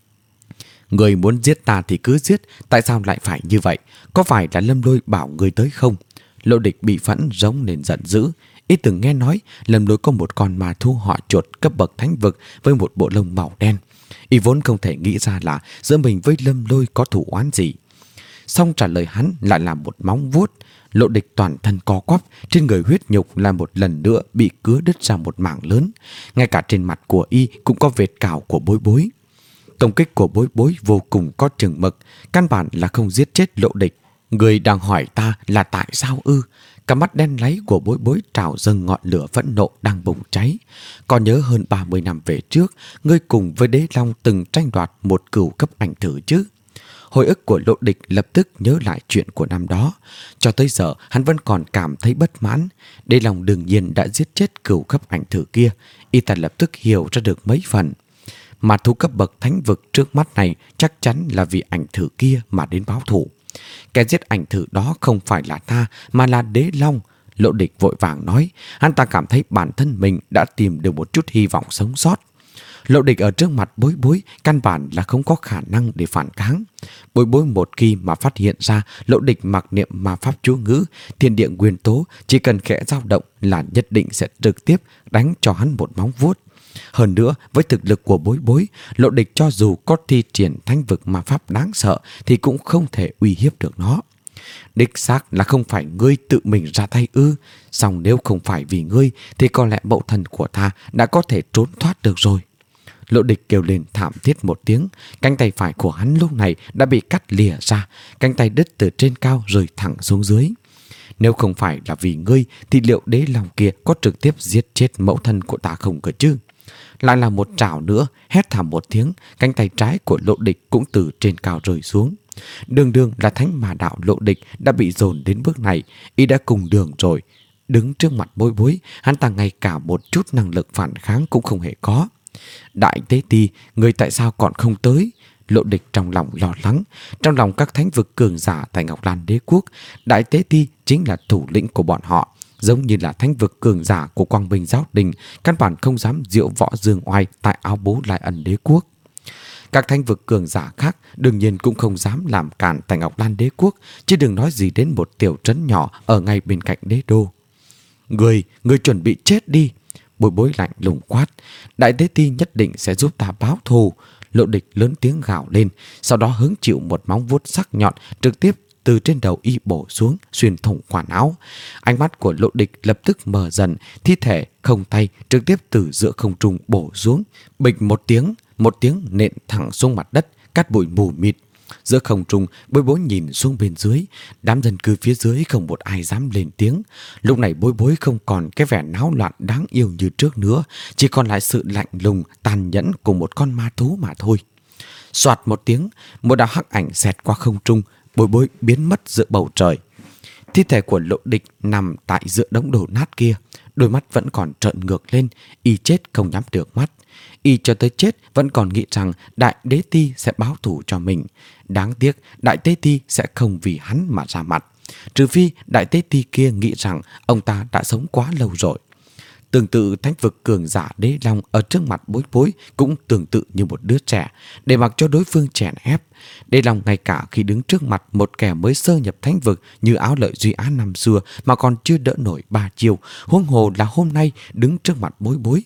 Người muốn giết ta thì cứ giết, tại sao lại phải như vậy? Có phải là Lâm Lôi bảo người tới không? Lộ Địch bị phẫn rống lên giận dữ. Y từng nghe nói Lâm Lôi có một con ma thú họ chuột cấp bậc thánh vực với một bộ lông màu đen. Y vốn không thể nghĩ ra là giữa mình với Lâm Lôi có thủ oán gì. Xong trả lời hắn lại là một móng vuốt. Lộ Địch toàn thân co quắp, trên người huyết nhục là một lần nữa bị cứa đứt ra một mảng lớn. Ngay cả trên mặt của y cũng có vệt cào của Bối Bối. Công kích của Bối Bối vô cùng có chừng mực, căn bản là không giết chết Lộ Địch. Người đang hỏi ta là tại sao ư? Cả mắt đen láy của Bối Bối trào dâng ngọn lửa phẫn nộ đang bùng cháy. Còn nhớ hơn ba mươi năm về trước, ngươi cùng với Đế Long từng tranh đoạt một cửu cấp ảnh thử chứ? Hồi ức của Lộ Địch lập tức nhớ lại chuyện của năm đó. Cho tới giờ hắn vẫn còn cảm thấy bất mãn. Đế Long đương nhiên đã giết chết cửu cấp ảnh thử kia. Y ta lập tức hiểu ra được mấy phần. Mà thú cấp bậc thánh vực trước mắt này chắc chắn là vì ảnh thử kia mà đến báo thù. Kẻ giết ảnh thử đó không phải là ta mà là Đế Long. Lộ Địch vội vàng nói. Hắn ta cảm thấy bản thân mình đã tìm được một chút hy vọng sống sót. Lộ Địch ở trước mặt Bối Bối căn bản là không có khả năng để phản kháng. Bối Bối một khi mà phát hiện ra Lộ Địch mặc niệm ma pháp chú ngữ, thiên địa nguyên tố chỉ cần khẽ dao động là nhất định sẽ trực tiếp đánh cho hắn một móng vuốt. Hơn nữa, với thực lực của Bối Bối, Lộ Địch cho dù có thi triển thánh vực ma pháp đáng sợ thì cũng không thể uy hiếp được nó. Đích xác là không phải ngươi tự mình ra tay ư? Song nếu không phải vì ngươi thì có lẽ mẫu thân của ta đã có thể trốn thoát được rồi. Lộ Địch kêu lên thảm thiết một tiếng. Cánh tay phải của hắn lúc này đã bị cắt lìa ra, cánh tay đứt từ trên cao rơi thẳng xuống dưới. Nếu không phải là vì ngươi thì liệu Đế Long kia có trực tiếp giết chết mẫu thân của ta không cơ chứ? Lại là một trảo nữa, hét thảm một tiếng, cánh tay trái của Lộ Địch cũng từ trên cao rơi xuống. Đường đường là Thánh Ma Đạo Lộ Địch đã bị dồn đến bước này, y đã cùng đường rồi. Đứng trước mặt Bối Bối, hắn ta ngay cả một chút năng lực phản kháng cũng không hề có. Đại Tế Ti, người tại sao còn không tới? Lộ Địch trong lòng lo lắng. Trong lòng các thánh vực cường giả tại Ngọc Lan Đế quốc, Đại Tế Ti chính là thủ lĩnh của bọn họ. Giống như là thánh vực cường giả của Quang Minh Giáo Đình, căn bản không dám diễu võ dương oai tại Áo Bố Lai Ẩn Đế quốc. Các thánh vực cường giả khác đương nhiên cũng không dám làm cản tại Ngọc Lan Đế quốc, chứ đừng nói gì đến một tiểu trấn nhỏ ở ngay bên cạnh đế đô. Người, người chuẩn bị chết đi. Bối Bối lạnh lùng quát. Đại Tế Ti nhất định sẽ giúp ta báo thù. Lộ Địch lớn tiếng gào lên, sau đó hứng chịu một móng vuốt sắc nhọn trực tiếp từ trên đầu y bổ xuống, xuyên thủng quần áo. Ánh mắt của Lộ Địch lập tức mờ dần, thi thể không tay trực tiếp từ giữa không trung bổ xuống. Bịch một tiếng, một tiếng nện thẳng xuống mặt đất, cát bụi mù mịt. Giữa không trung, Bối Bối nhìn xuống bên dưới, đám dân cư phía dưới không một ai dám lên tiếng. Lúc này Bối Bối không còn cái vẻ náo loạn đáng yêu như trước nữa, chỉ còn lại sự lạnh lùng, tàn nhẫn của một con ma thú mà thôi. Soạt một tiếng, một đạo hắc ảnh xẹt qua không trung, Bối Bối biến mất giữa bầu trời. Thi thể của Lộ Địch nằm tại giữa đống đổ nát kia, đôi mắt vẫn còn trợn ngược lên, y chết không nhắm được mắt. Y cho tới chết vẫn còn nghĩ rằng Đại Đế Ti sẽ báo thù cho mình. Đáng tiếc Đại Tế Ti sẽ không vì hắn mà ra mặt, trừ phi Đại Tế Ti kia nghĩ rằng ông ta đã sống quá lâu rồi. Tương tự thánh vực cường giả Đế Long ở trước mặt Bối Bối cũng tương tự như một đứa trẻ, để mặc cho đối phương chèn ép. Đế Long ngay cả khi đứng trước mặt một kẻ mới sơ nhập thánh vực như Áo Lợi Duy Á năm xưa mà còn chưa đỡ nổi ba chiêu, huống hồ là hôm nay đứng trước mặt Bối Bối,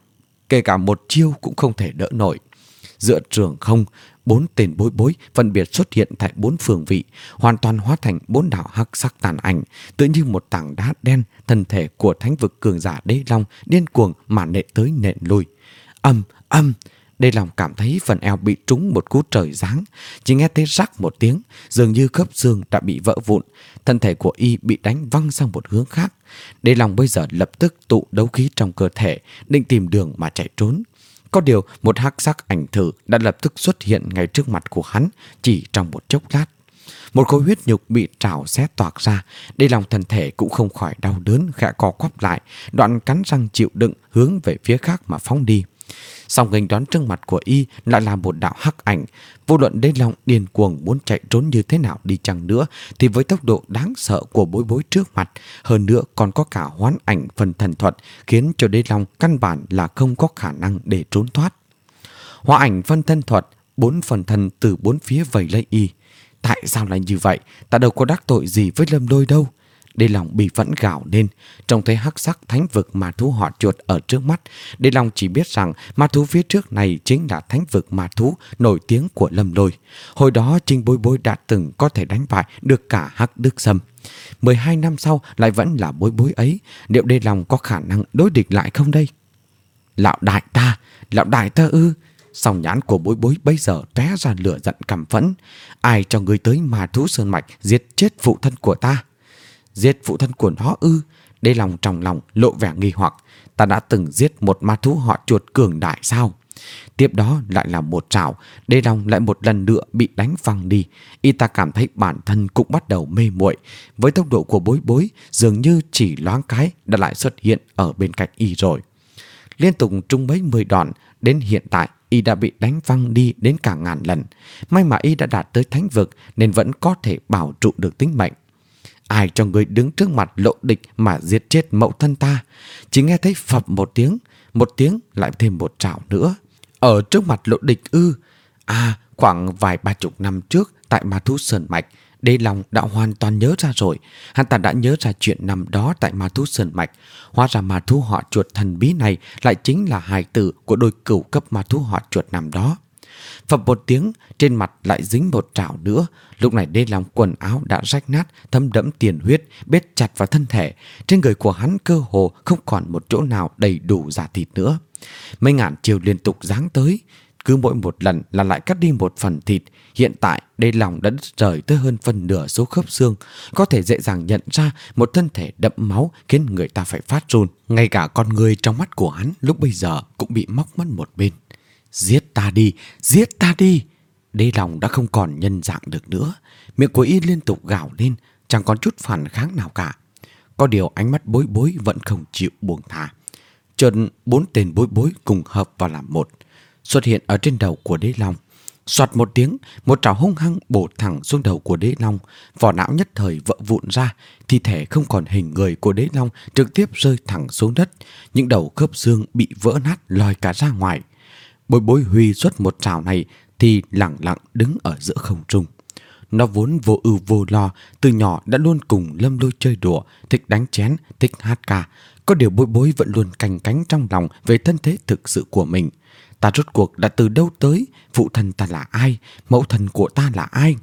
kể cả một chiêu cũng không thể đỡ nổi. Giữa trường không, bốn tên Bối Bối phân biệt xuất hiện tại bốn phương vị, hoàn toàn hóa thành bốn đạo hắc sắc tàn ảnh, tự như một tảng đá đen. Thân thể của thánh vực cường giả Đế Long điên cuồng mà nện tới nện lui. Âm âm, Đế Long cảm thấy phần eo bị trúng một cú trời giáng, chỉ nghe thấy rắc một tiếng, dường như khớp xương đã bị vỡ vụn. Thân thể của y bị đánh văng sang một hướng khác. Đế Long bây giờ lập tức tụ đấu khí trong cơ thể, định tìm đường mà chạy trốn. Có điều một hắc sắc ảnh thử đã lập tức xuất hiện ngay trước mặt của hắn chỉ trong một chốc lát. Một khối huyết nhục bị trào xé toạc ra, Đế Long thân thể cũng không khỏi đau đớn, khẽ co quắp lại, đoạn cắn răng chịu đựng hướng về phía khác mà phóng đi. Song nghênh đón trước mặt của y lại là một đạo hắc ảnh. Vô luận Đế Long điên cuồng muốn chạy trốn như thế nào đi chăng nữa, thì với tốc độ đáng sợ của Bối Bối trước mặt, hơn nữa còn có cả hoán ảnh phần thần thuật, khiến cho Đế Long căn bản là không có khả năng để trốn thoát. Hóa ảnh phân thân thuật, bốn phần thân từ bốn phía vây lấy y. Tại sao lại như vậy? Ta đâu có đắc tội gì với Lâm Lôi đâu. Đế Long bị phẫn gào lên. Trông thấy hắc sắc thánh vực ma thú họ Chuột ở trước mắt, Đế Long chỉ biết rằng ma thú phía trước này chính là thánh vực ma thú nổi tiếng của Lâm Lôi. Hồi đó chính Bối Bối đã từng có thể đánh bại được cả Hắc Đức Sâm. mười hai năm sau lại vẫn là Bối Bối ấy. Liệu Đế Long có khả năng đối địch lại không đây? Lão đại ta, lão đại ta ư? Song nhãn của Bối Bối bây giờ tóe ra lửa giận căm phẫn. Ai cho người tới ma thú sơn mạch giết chết phụ thân của ta? Giết phụ thân của nó ư? Đế Long trong lòng lộ vẻ nghi hoặc. Ta đã từng giết một ma thú họ Chuột cường đại sao? Tiếp đó lại là một trảo. Đế Long lại một lần nữa bị đánh văng đi. Y ta cảm thấy bản thân cũng bắt đầu mê muội. Với tốc độ của Bối Bối, dường như chỉ loáng cái đã lại xuất hiện ở bên cạnh y rồi. Liên tục trúng mấy mươi đòn, đến hiện tại y đã bị đánh văng đi đến cả ngàn lần. May mà y đã đạt tới thánh vực nên vẫn có thể bảo trụ được tính mệnh. Ai cho người đứng trước mặt lộ địch mà giết chết mẫu thân ta? Chỉ nghe thấy phập một tiếng, một tiếng lại thêm một trảo nữa. Ở trước mặt lộ địch ư? À, khoảng vài ba chục năm trước tại ma thú sơn mạch, Đế Long đã hoàn toàn nhớ ra rồi. Hắn ta đã nhớ ra chuyện năm đó tại ma thú sơn mạch. Hóa ra ma thú họ Chuột thần bí này lại chính là hài tử của đôi cửu cấp ma thú họ Chuột năm đó. Phập một tiếng, trên mặt lại dính một trảo nữa. Lúc này Đế Long quần áo đã rách nát, thấm đẫm tiền huyết, bết chặt vào thân thể. Trên người của hắn cơ hồ không còn một chỗ nào đầy đủ da thịt nữa. Mấy ngàn chiều liên tục giáng tới, cứ mỗi một lần là lại cắt đi một phần thịt. Hiện tại Đế Long đã đứt rời tới hơn phần nửa số khớp xương, có thể dễ dàng nhận ra một thân thể đẫm máu khiến người ta phải phát run. Ngay cả con người trong mắt của hắn lúc bây giờ cũng bị móc mất một bên. Giết ta đi, giết ta đi. Đế Long đã không còn nhân dạng được nữa. Miệng của y liên tục gào lên, chẳng còn chút phản kháng nào cả. Có điều ánh mắt Bối Bối vẫn không chịu buông thả. Chợt bốn tên Bối Bối cùng hợp vào làm một, xuất hiện ở trên đầu của Đế Long. Soạt một tiếng, một trảo hung hăng bổ thẳng xuống đầu của Đế Long. Vỏ não nhất thời vỡ vụn ra, thi thể không còn hình người của Đế Long trực tiếp rơi thẳng xuống đất. Những đầu khớp xương bị vỡ nát lòi cả ra ngoài. Bối Bối huy xuất một trảo này thì lẳng lặng đứng ở giữa không trung. Nó vốn vô ưu vô lo, từ nhỏ đã luôn cùng Lâm Lôi chơi đùa, thích đánh chén, thích hát ca. Có điều Bối Bối vẫn luôn canh cánh trong lòng về thân thế thực sự của mình. Ta rốt cuộc đã từ đâu tới? Phụ thân ta là ai? Mẫu thân của ta là ai?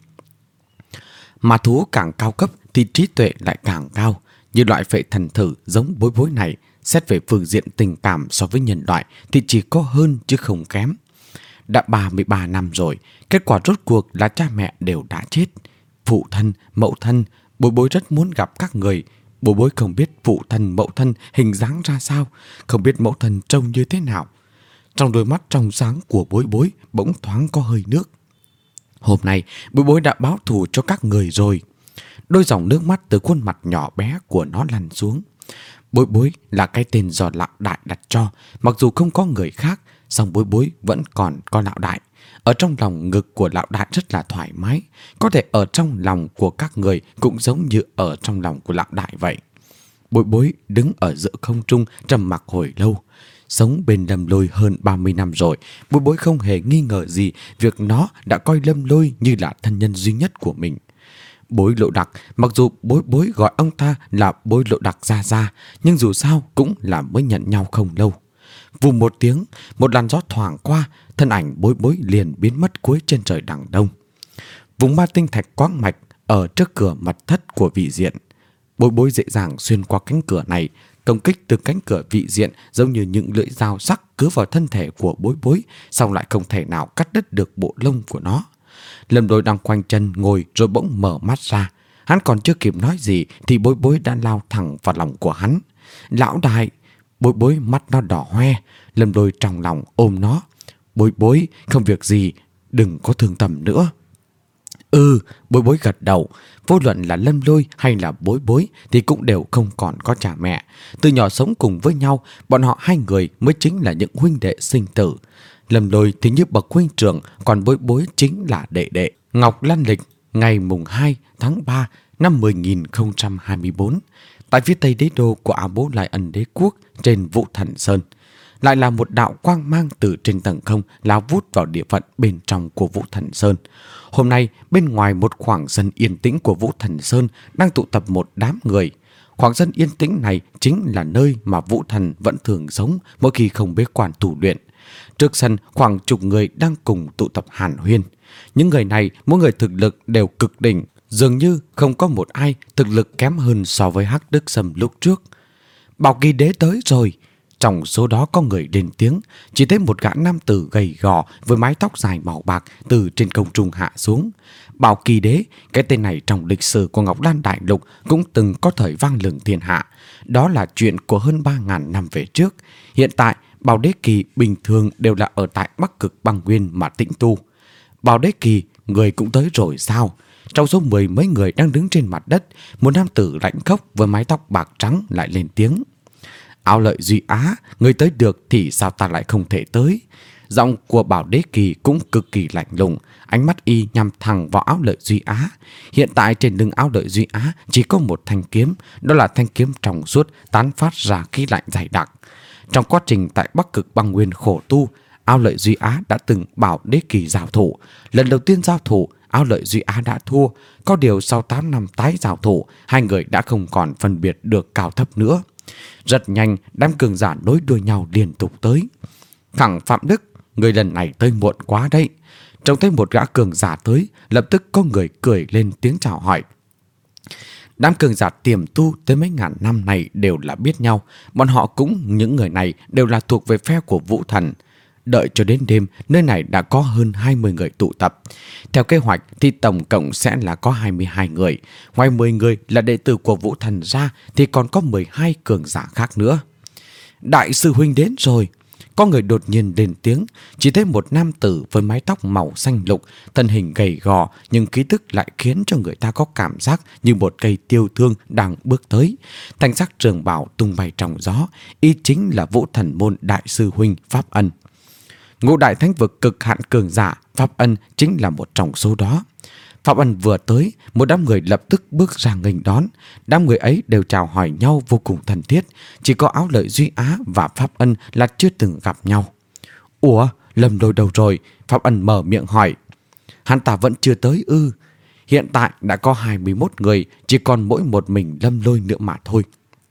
Mà thú càng cao cấp thì trí tuệ lại càng cao. Như loại phệ thần thử giống Bối Bối này, xét về phương diện tình cảm so với nhân loại thì chỉ có hơn chứ không kém. Đã ba mươi ba năm rồi, kết quả rốt cuộc là cha mẹ đều đã chết. Phụ thân, mẫu thân, Bối Bối rất muốn gặp các người. Bối Bối không biết phụ thân, mẫu thân hình dáng ra sao, không biết mẫu thân trông như thế nào. Trong đôi mắt trong sáng của Bối Bối bỗng thoáng có hơi nước. Hôm nay Bối Bối đã báo thù cho các người rồi. Đôi dòng nước mắt từ khuôn mặt nhỏ bé của nó lăn xuống. Bối Bối là cái tên do Lão Đại đặt cho. Mặc dù không có người khác, song Bối Bối vẫn còn có Lão Đại. Ở trong lòng ngực của Lão Đại rất là thoải mái. Có thể ở trong lòng của các người cũng giống như ở trong lòng của Lão Đại vậy. Bối Bối đứng ở giữa không trung trầm mặc hồi lâu. Sống bên Lâm Lôi hơn ba mươi năm rồi, Bối Bối không hề nghi ngờ gì việc nó đã coi Lâm Lôi như là thân nhân duy nhất của mình. Bối Lộ Đặc, mặc dù Bối Bối gọi ông ta là Bối Lộ Đặc ra ra, nhưng dù sao cũng là mới nhận nhau không lâu. Vù một tiếng, một làn gió thoảng qua, thân ảnh Bối Bối liền biến mất cuối chân trời đằng đông. Vùng ma tinh thạch quáng mạch ở trước cửa mật thất của vị diện. Bối Bối dễ dàng xuyên qua cánh cửa này, công kích từ cánh cửa vị diện giống như những lưỡi dao sắc cứ vào thân thể của Bối Bối, xong lại không thể nào cắt đứt được bộ lông của nó. Lâm Lôi đang khoanh chân ngồi rồi bỗng mở mắt ra. Hắn còn chưa kịp nói gì thì Bối Bối đã lao thẳng vào lòng của hắn. Lão đại! Bối Bối mắt nó đỏ hoe. Lâm Lôi trong lòng ôm nó. Bối Bối, không việc gì, đừng có thương tâm nữa. Ừ, Bối Bối gật đầu. Vô luận là Lâm Lôi hay là Bối Bối thì cũng đều không còn có cha mẹ. Từ nhỏ sống cùng với nhau, bọn họ hai người mới chính là những huynh đệ sinh tử. Lâm Lôi thì như bậc huynh trưởng, còn Bối Bối chính là đệ đệ. Ngọc Lan lịch ngày mùng hai tháng ba năm một nghìn không trăm hai mươi bốn, tại phía tây đế đô của Ả Bố Lai Ân Đế Quốc trên Vũ Thần Sơn, lại là một đạo quang mang từ trên tầng không lao vút vào địa phận bên trong của Vũ Thần Sơn. Hôm nay, bên ngoài một khoảng sân yên tĩnh của Vũ Thần Sơn đang tụ tập một đám người. Khoảng sân yên tĩnh này chính là nơi mà Vũ Thần vẫn thường sống mỗi khi không bế quan tu luyện. Trước sân khoảng chục người đang cùng tụ tập hàn huyên. Những người này mỗi người thực lực đều cực đỉnh, dường như không có một ai thực lực kém hơn so với Hắc Đức Sâm lúc trước. Bảo Kỳ Đế tới rồi. Trong số đó có người lên tiếng, chỉ thấy một gã nam tử gầy gò với mái tóc dài màu bạc từ trên không trung hạ xuống. Bảo Kỳ Đế, cái tên này trong lịch sử của Ngọc Lan Đại Lục cũng từng có thời vang lừng thiên hạ. Đó là chuyện của hơn ba ngàn năm về trước. Hiện tại, Bảo Đế Kỳ bình thường đều là ở tại Bắc Cực Băng Nguyên mà tĩnh tu. Bảo Đế Kỳ, người cũng tới rồi sao? Trong số mười mấy người đang đứng trên mặt đất, một nam tử lạnh khốc với mái tóc bạc trắng lại lên tiếng. Áo Lợi Duy Á, người tới được thì sao ta lại không thể tới? Giọng của Bảo Đế Kỳ cũng cực kỳ lạnh lùng, ánh mắt y nhằm thẳng vào Áo Lợi Duy Á. Hiện tại trên lưng Áo Lợi Duy Á chỉ có một thanh kiếm, đó là thanh kiếm trong suốt tán phát ra khí lạnh dày đặc. Trong quá trình tại Bắc Cực Băng Nguyên khổ tu, Áo Lợi Duy Á đã từng Bảo Đế Kỳ giao thủ. Lần đầu tiên giao thủ, Áo Lợi Duy Á đã thua. Có điều sau tám năm tái giao thủ, hai người đã không còn phân biệt được cao thấp nữa. Rất nhanh, đám cường giả nối đuôi nhau liên tục tới. Thằng Phạm Đức, người lần này tới muộn quá đấy. Trông thấy một gã cường giả tới, lập tức có người cười lên tiếng chào hỏi. Đám cường giả tiềm tu tới mấy ngàn năm này đều là biết nhau. Bọn họ cũng, những người này đều là thuộc về phe của Vũ Thần. Đợi cho đến đêm, nơi này đã có hơn hai mươi người tụ tập. Theo kế hoạch thì tổng cộng sẽ là có hai mươi hai người. Ngoài mười người là đệ tử của Vũ Thần ra thì còn có mười hai cường giả khác nữa. Đại sư huynh đến rồi. Có người đột nhiên lên tiếng, chỉ thấy một nam tử với mái tóc màu xanh lục, thân hình gầy gò nhưng khí tức lại khiến cho người ta có cảm giác như một cây tiêu thương đang bước tới. Thanh sắc trường bào tung bay trong gió, y chính là Vũ Thần môn đại sư huynh Pháp Ân. Ngũ đại thánh vực cực hạn cường giả, Pháp Ân chính là một trong số đó. Pháp Ân vừa tới, một đám người lập tức bước ra nghênh đón. Đám người ấy đều chào hỏi nhau vô cùng thân thiết. Chỉ có Áo Lợi Duy Á và Pháp Ân là chưa từng gặp nhau. Ủa, Lâm Lôi đâu rồi? Pháp Ân mở miệng hỏi. Hắn ta vẫn chưa tới ư? Hiện tại đã có hai mươi mốt người, chỉ còn mỗi một mình Lâm Lôi nữa mà thôi.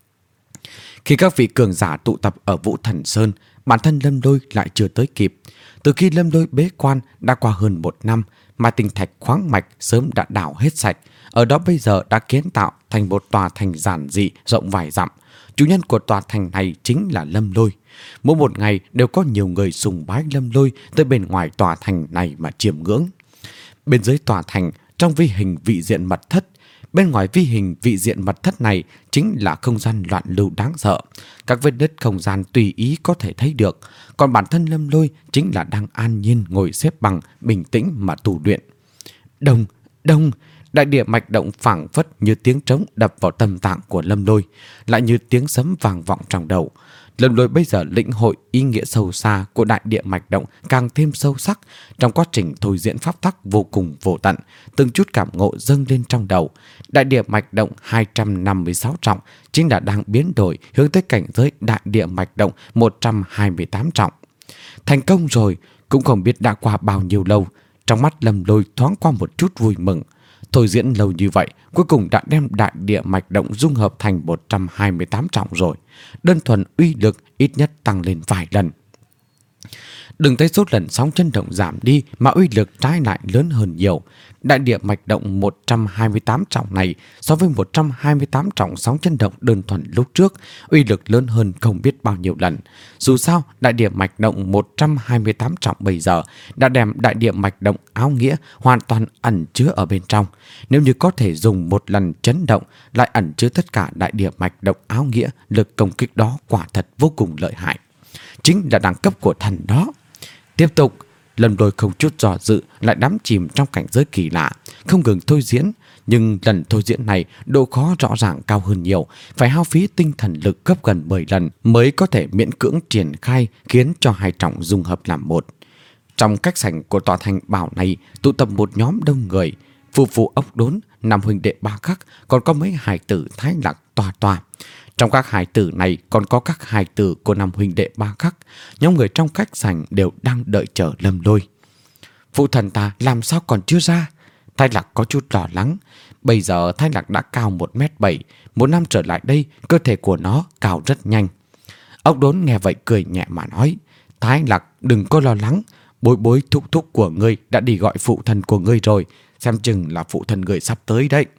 Khi các vị cường giả tụ tập ở Vũ Thần Sơn, bản thân Lâm Lôi lại chưa tới kịp. Từ khi Lâm Lôi bế quan đã qua hơn một năm, mà tinh thạch khoáng mạch sớm đã đảo hết sạch. Ở đó bây giờ đã kiến tạo thành một tòa thành giản dị rộng vài dặm. Chủ nhân của tòa thành này chính là Lâm Lôi. Mỗi một ngày đều có nhiều người sùng bái Lâm Lôi tới bên ngoài tòa thành này mà chiêm ngưỡng. Bên dưới tòa thành, trong vi hình vị diện mật thất, bên ngoài vi hình vị diện mật thất này chính là không gian loạn lưu đáng sợ. Các vết nứt không gian tùy ý có thể thấy được. Còn bản thân Lâm Lôi chính là đang an nhiên ngồi xếp bằng, bình tĩnh mà tu luyện. Đông, đông, đại địa mạch động phảng phất như tiếng trống đập vào tâm tạng của Lâm Lôi, lại như tiếng sấm vang vọng trong đầu. Lâm Lôi bây giờ lĩnh hội ý nghĩa sâu xa của đại địa mạch động càng thêm sâu sắc. Trong quá trình thôi diễn pháp tắc vô cùng vô tận, từng chút cảm ngộ dâng lên trong đầu. Đại địa mạch động hai trăm năm mươi sáu trọng chính là đang biến đổi hướng tới cảnh giới đại địa mạch động một trăm hai mươi tám trọng. Thành công rồi, cũng không biết đã qua bao nhiêu lâu. Trong mắt Lâm Lôi thoáng qua một chút vui mừng. Thôi diễn lâu như vậy, cuối cùng đã đem đại địa mạch động dung hợp thành một trăm hai mươi tám trọng rồi. Đơn thuần uy lực ít nhất tăng lên vài lần. Đừng thấy số lần sóng chấn động giảm đi mà uy lực trái lại lớn hơn nhiều. Đại địa mạch động một trăm hai mươi tám trọng này so với một trăm hai mươi tám trọng sóng chấn động đơn thuần lúc trước, uy lực lớn hơn không biết bao nhiêu lần. Dù sao, đại địa mạch động một trăm hai mươi tám trọng bây giờ đã đem đại địa mạch động áo nghĩa hoàn toàn ẩn chứa ở bên trong. Nếu như có thể dùng một lần chấn động lại ẩn chứa tất cả đại địa mạch động áo nghĩa, lực công kích đó quả thật vô cùng lợi hại. Chính là đẳng cấp của thần đó. Tiếp tục, Lâm Lôi không chút dò dự lại đắm chìm trong cảnh giới kỳ lạ, không ngừng thôi diễn. Nhưng lần thôi diễn này độ khó rõ ràng cao hơn nhiều, phải hao phí tinh thần lực gấp gần mười lần mới có thể miễn cưỡng triển khai, khiến cho hai trọng dung hợp làm một. Trong khách sảnh của tòa thành bảo này tụ tập một nhóm đông người, phù phù ốc đốn, năm huynh đệ ba khắc, còn có mấy hài tử Thái Lạc tòa tòa. Trong các hài tử này còn có các hài tử của năm huynh đệ ba khắc. Nhóm người trong khách sảnh đều đang đợi chờ Lâm Lôi. Phụ thần ta làm sao còn chưa ra? Thái Lạc có chút lo lắng. Bây giờ Thái Lạc đã cao một mét bảy. Một năm trở lại đây, cơ thể của nó cao rất nhanh. Ốc đốn nghe vậy cười nhẹ mà nói: Thái Lạc đừng có lo lắng. Bối bối thúc thúc của ngươi đã đi gọi phụ thần của ngươi rồi. Xem chừng là phụ thần ngươi sắp tới đấy.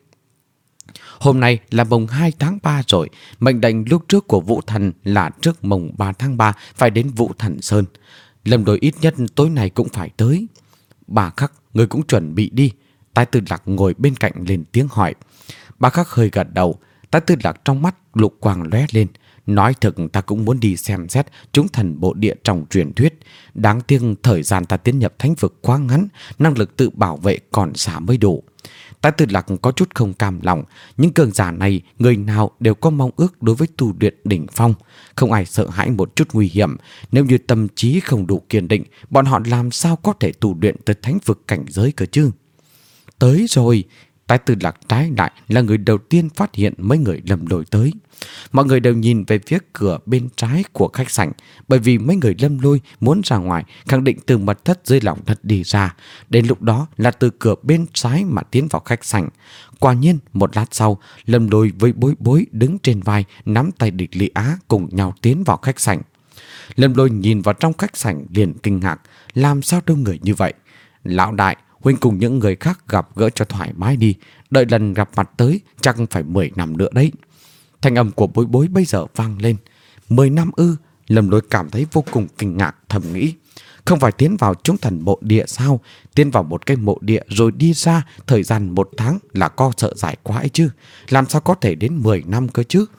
Hôm nay là mùng hai tháng ba rồi. Mệnh lệnh lúc trước của Vũ Thần là trước mùng ba tháng ba phải đến Vũ Thần Sơn. Lâm Lôi ít nhất tối nay cũng phải tới. Bà Khắc, người cũng chuẩn bị đi. Thái Tư Lạc ngồi bên cạnh lên tiếng hỏi. Bà Khắc hơi gật đầu. Thái Tư Lạc trong mắt lục quang lóe lên. Nói thực ta cũng muốn đi xem xét chúng thần bộ địa trong truyền thuyết. Đáng tiếc thời gian ta tiến nhập thánh vực quá ngắn, năng lực tự bảo vệ còn xa mới đủ. Thái Tư Lạc có chút không cam lòng. Những cường giả này người nào đều có mong ước đối với tu luyện đỉnh phong. Không ai sợ hãi một chút nguy hiểm. Nếu như tâm trí không đủ kiên định, bọn họ làm sao có thể tu luyện tới thánh vực cảnh giới cơ chứ? Tới rồi. Thái Tư Lạc trái lại là người đầu tiên phát hiện mấy người Lâm Lôi tới. Mọi người đều nhìn về phía cửa bên trái của khách sảnh, bởi vì mấy người Lâm Lôi muốn ra ngoài, khẳng định từ mật thất dưới lòng đất đi ra. Đến lúc đó là từ cửa bên trái mà tiến vào khách sảnh. Quả nhiên một lát sau, Lâm Lôi với Bối Bối đứng trên vai, nắm tay Địch Lý Á cùng nhau tiến vào khách sảnh. Lâm Lôi nhìn vào trong khách sảnh liền kinh ngạc, làm sao đông người như vậy? Lão đại, huynh cùng những người khác gặp gỡ cho thoải mái đi, đợi lần gặp mặt tới chắc phải mười năm nữa đấy. Thanh âm của Bối Bối bây giờ vang lên. Mười năm ư? Lâm Lôi cảm thấy vô cùng kinh ngạc, thầm nghĩ. Không phải tiến vào chúng thần mộ địa sao? Tiến vào một cái mộ địa rồi đi ra, thời gian một tháng là co sợ dài quá ấy chứ. Làm sao có thể đến mười năm cơ chứ?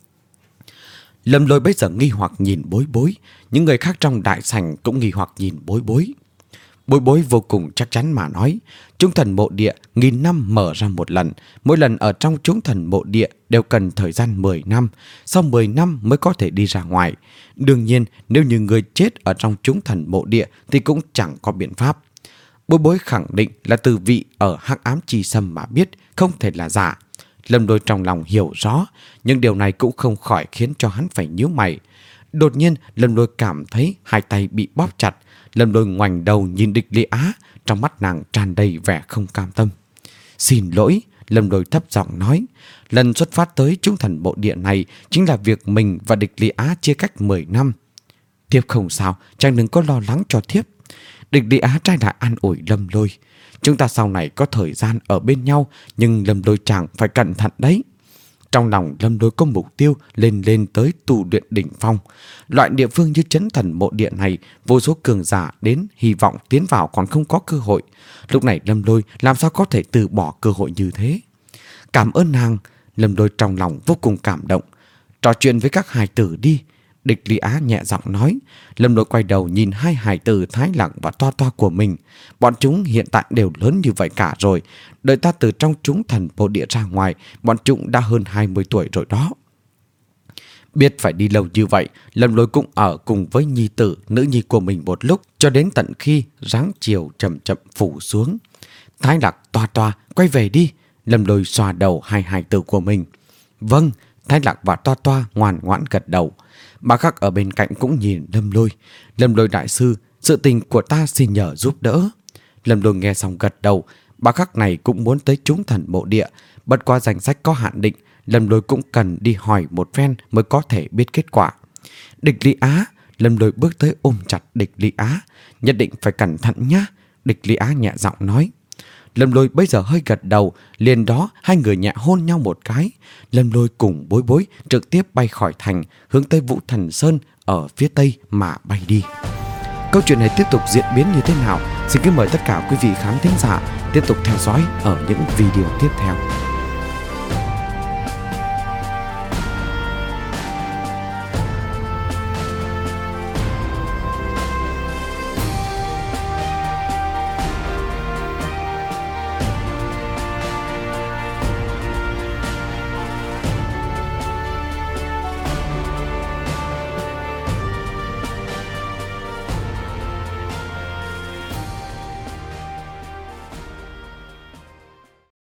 Lâm Lôi bây giờ nghi hoặc nhìn Bối Bối. Những người khác trong đại sảnh cũng nghi hoặc nhìn Bối Bối. Bối Bối vô cùng chắc chắn mà nói, chúng thần mộ địa nghìn năm mở ra một lần. Mỗi lần ở trong chúng thần mộ địa đều cần thời gian mười năm. Sau mười năm mới có thể đi ra ngoài. Đương nhiên nếu như người chết ở trong chúng thần mộ địa thì cũng chẳng có biện pháp. Bối Bối khẳng định là từ vị ở Hắc Ám Chi Sâm mà biết, không thể là giả. Lâm Lôi trong lòng hiểu rõ, nhưng điều này cũng không khỏi khiến cho hắn phải nhíu mày. Đột nhiên Lâm Lôi cảm thấy hai tay bị bóp chặt. Lâm Lôi ngoảnh đầu nhìn Địch Lý Á, trong mắt nàng tràn đầy vẻ không cam tâm. Xin lỗi, Lâm Lôi thấp giọng nói. Lần xuất phát tới chúng thần bộ địa này chính là việc mình và Địch Lý Á chia cách mười năm. Thiếp không sao, chàng đừng có lo lắng cho thiếp. Địch Lý Á trai lại an ủi Lâm Lôi. Chúng ta sau này có thời gian ở bên nhau, nhưng Lâm Lôi chàng phải cẩn thận đấy. Trong lòng Lâm Lôi có mục tiêu lên lên tới tu luyện đỉnh phong. Loại địa phương như Chấn Thần mộ địa này, vô số cường giả đến hy vọng tiến vào còn không có cơ hội. Lúc này Lâm Lôi làm sao có thể từ bỏ cơ hội như thế? Cảm ơn nàng. Lâm Lôi trong lòng vô cùng cảm động. Trò chuyện với các hài tử đi. Địch Lý Á nhẹ giọng nói. Lâm Lôi quay đầu nhìn hai hài tử Thái Lạc và Toa Toa của mình. Bọn chúng hiện tại đều lớn như vậy cả rồi. Đợi ta từ trong chúng thần bộ địa ra ngoài, bọn chúng đã hơn hai mươi tuổi rồi đó. Biết phải đi lâu như vậy, Lâm Lôi cũng ở cùng với nhi tử, nữ nhi của mình một lúc, cho đến tận khi ráng chiều chậm chậm phủ xuống. Thái Lạc toa toa, quay về đi. Lâm Lôi xoa đầu hai hài tử của mình. Vâng. Thái Lạc và toa toa ngoan ngoãn gật đầu. Bà Khắc ở bên cạnh cũng nhìn Lâm Lôi. Lâm Lôi đại sư, sự tình của ta xin nhờ giúp đỡ. Lâm Lôi nghe xong gật đầu. Bà Khắc này cũng muốn tới Chúng Thần Mộ Địa, bất qua danh sách có hạn định, Lâm Lôi cũng cần đi hỏi một phen mới có thể biết kết quả. Địch Lý Á. Lâm Lôi bước tới ôm chặt Địch Lý Á. Nhất định phải cẩn thận nhá. Địch Lý Á nhẹ giọng nói. Lâm Lôi bây giờ hơi gật đầu, liền đó hai người nhẹ hôn nhau một cái. Lâm Lôi cùng Bối Bối trực tiếp bay khỏi thành, hướng tới Vũ Thần Sơn ở phía tây mà bay đi. Câu chuyện này tiếp tục diễn biến như thế nào? Xin kính mời tất cả quý vị khán thính giả tiếp tục theo dõi ở những video tiếp theo.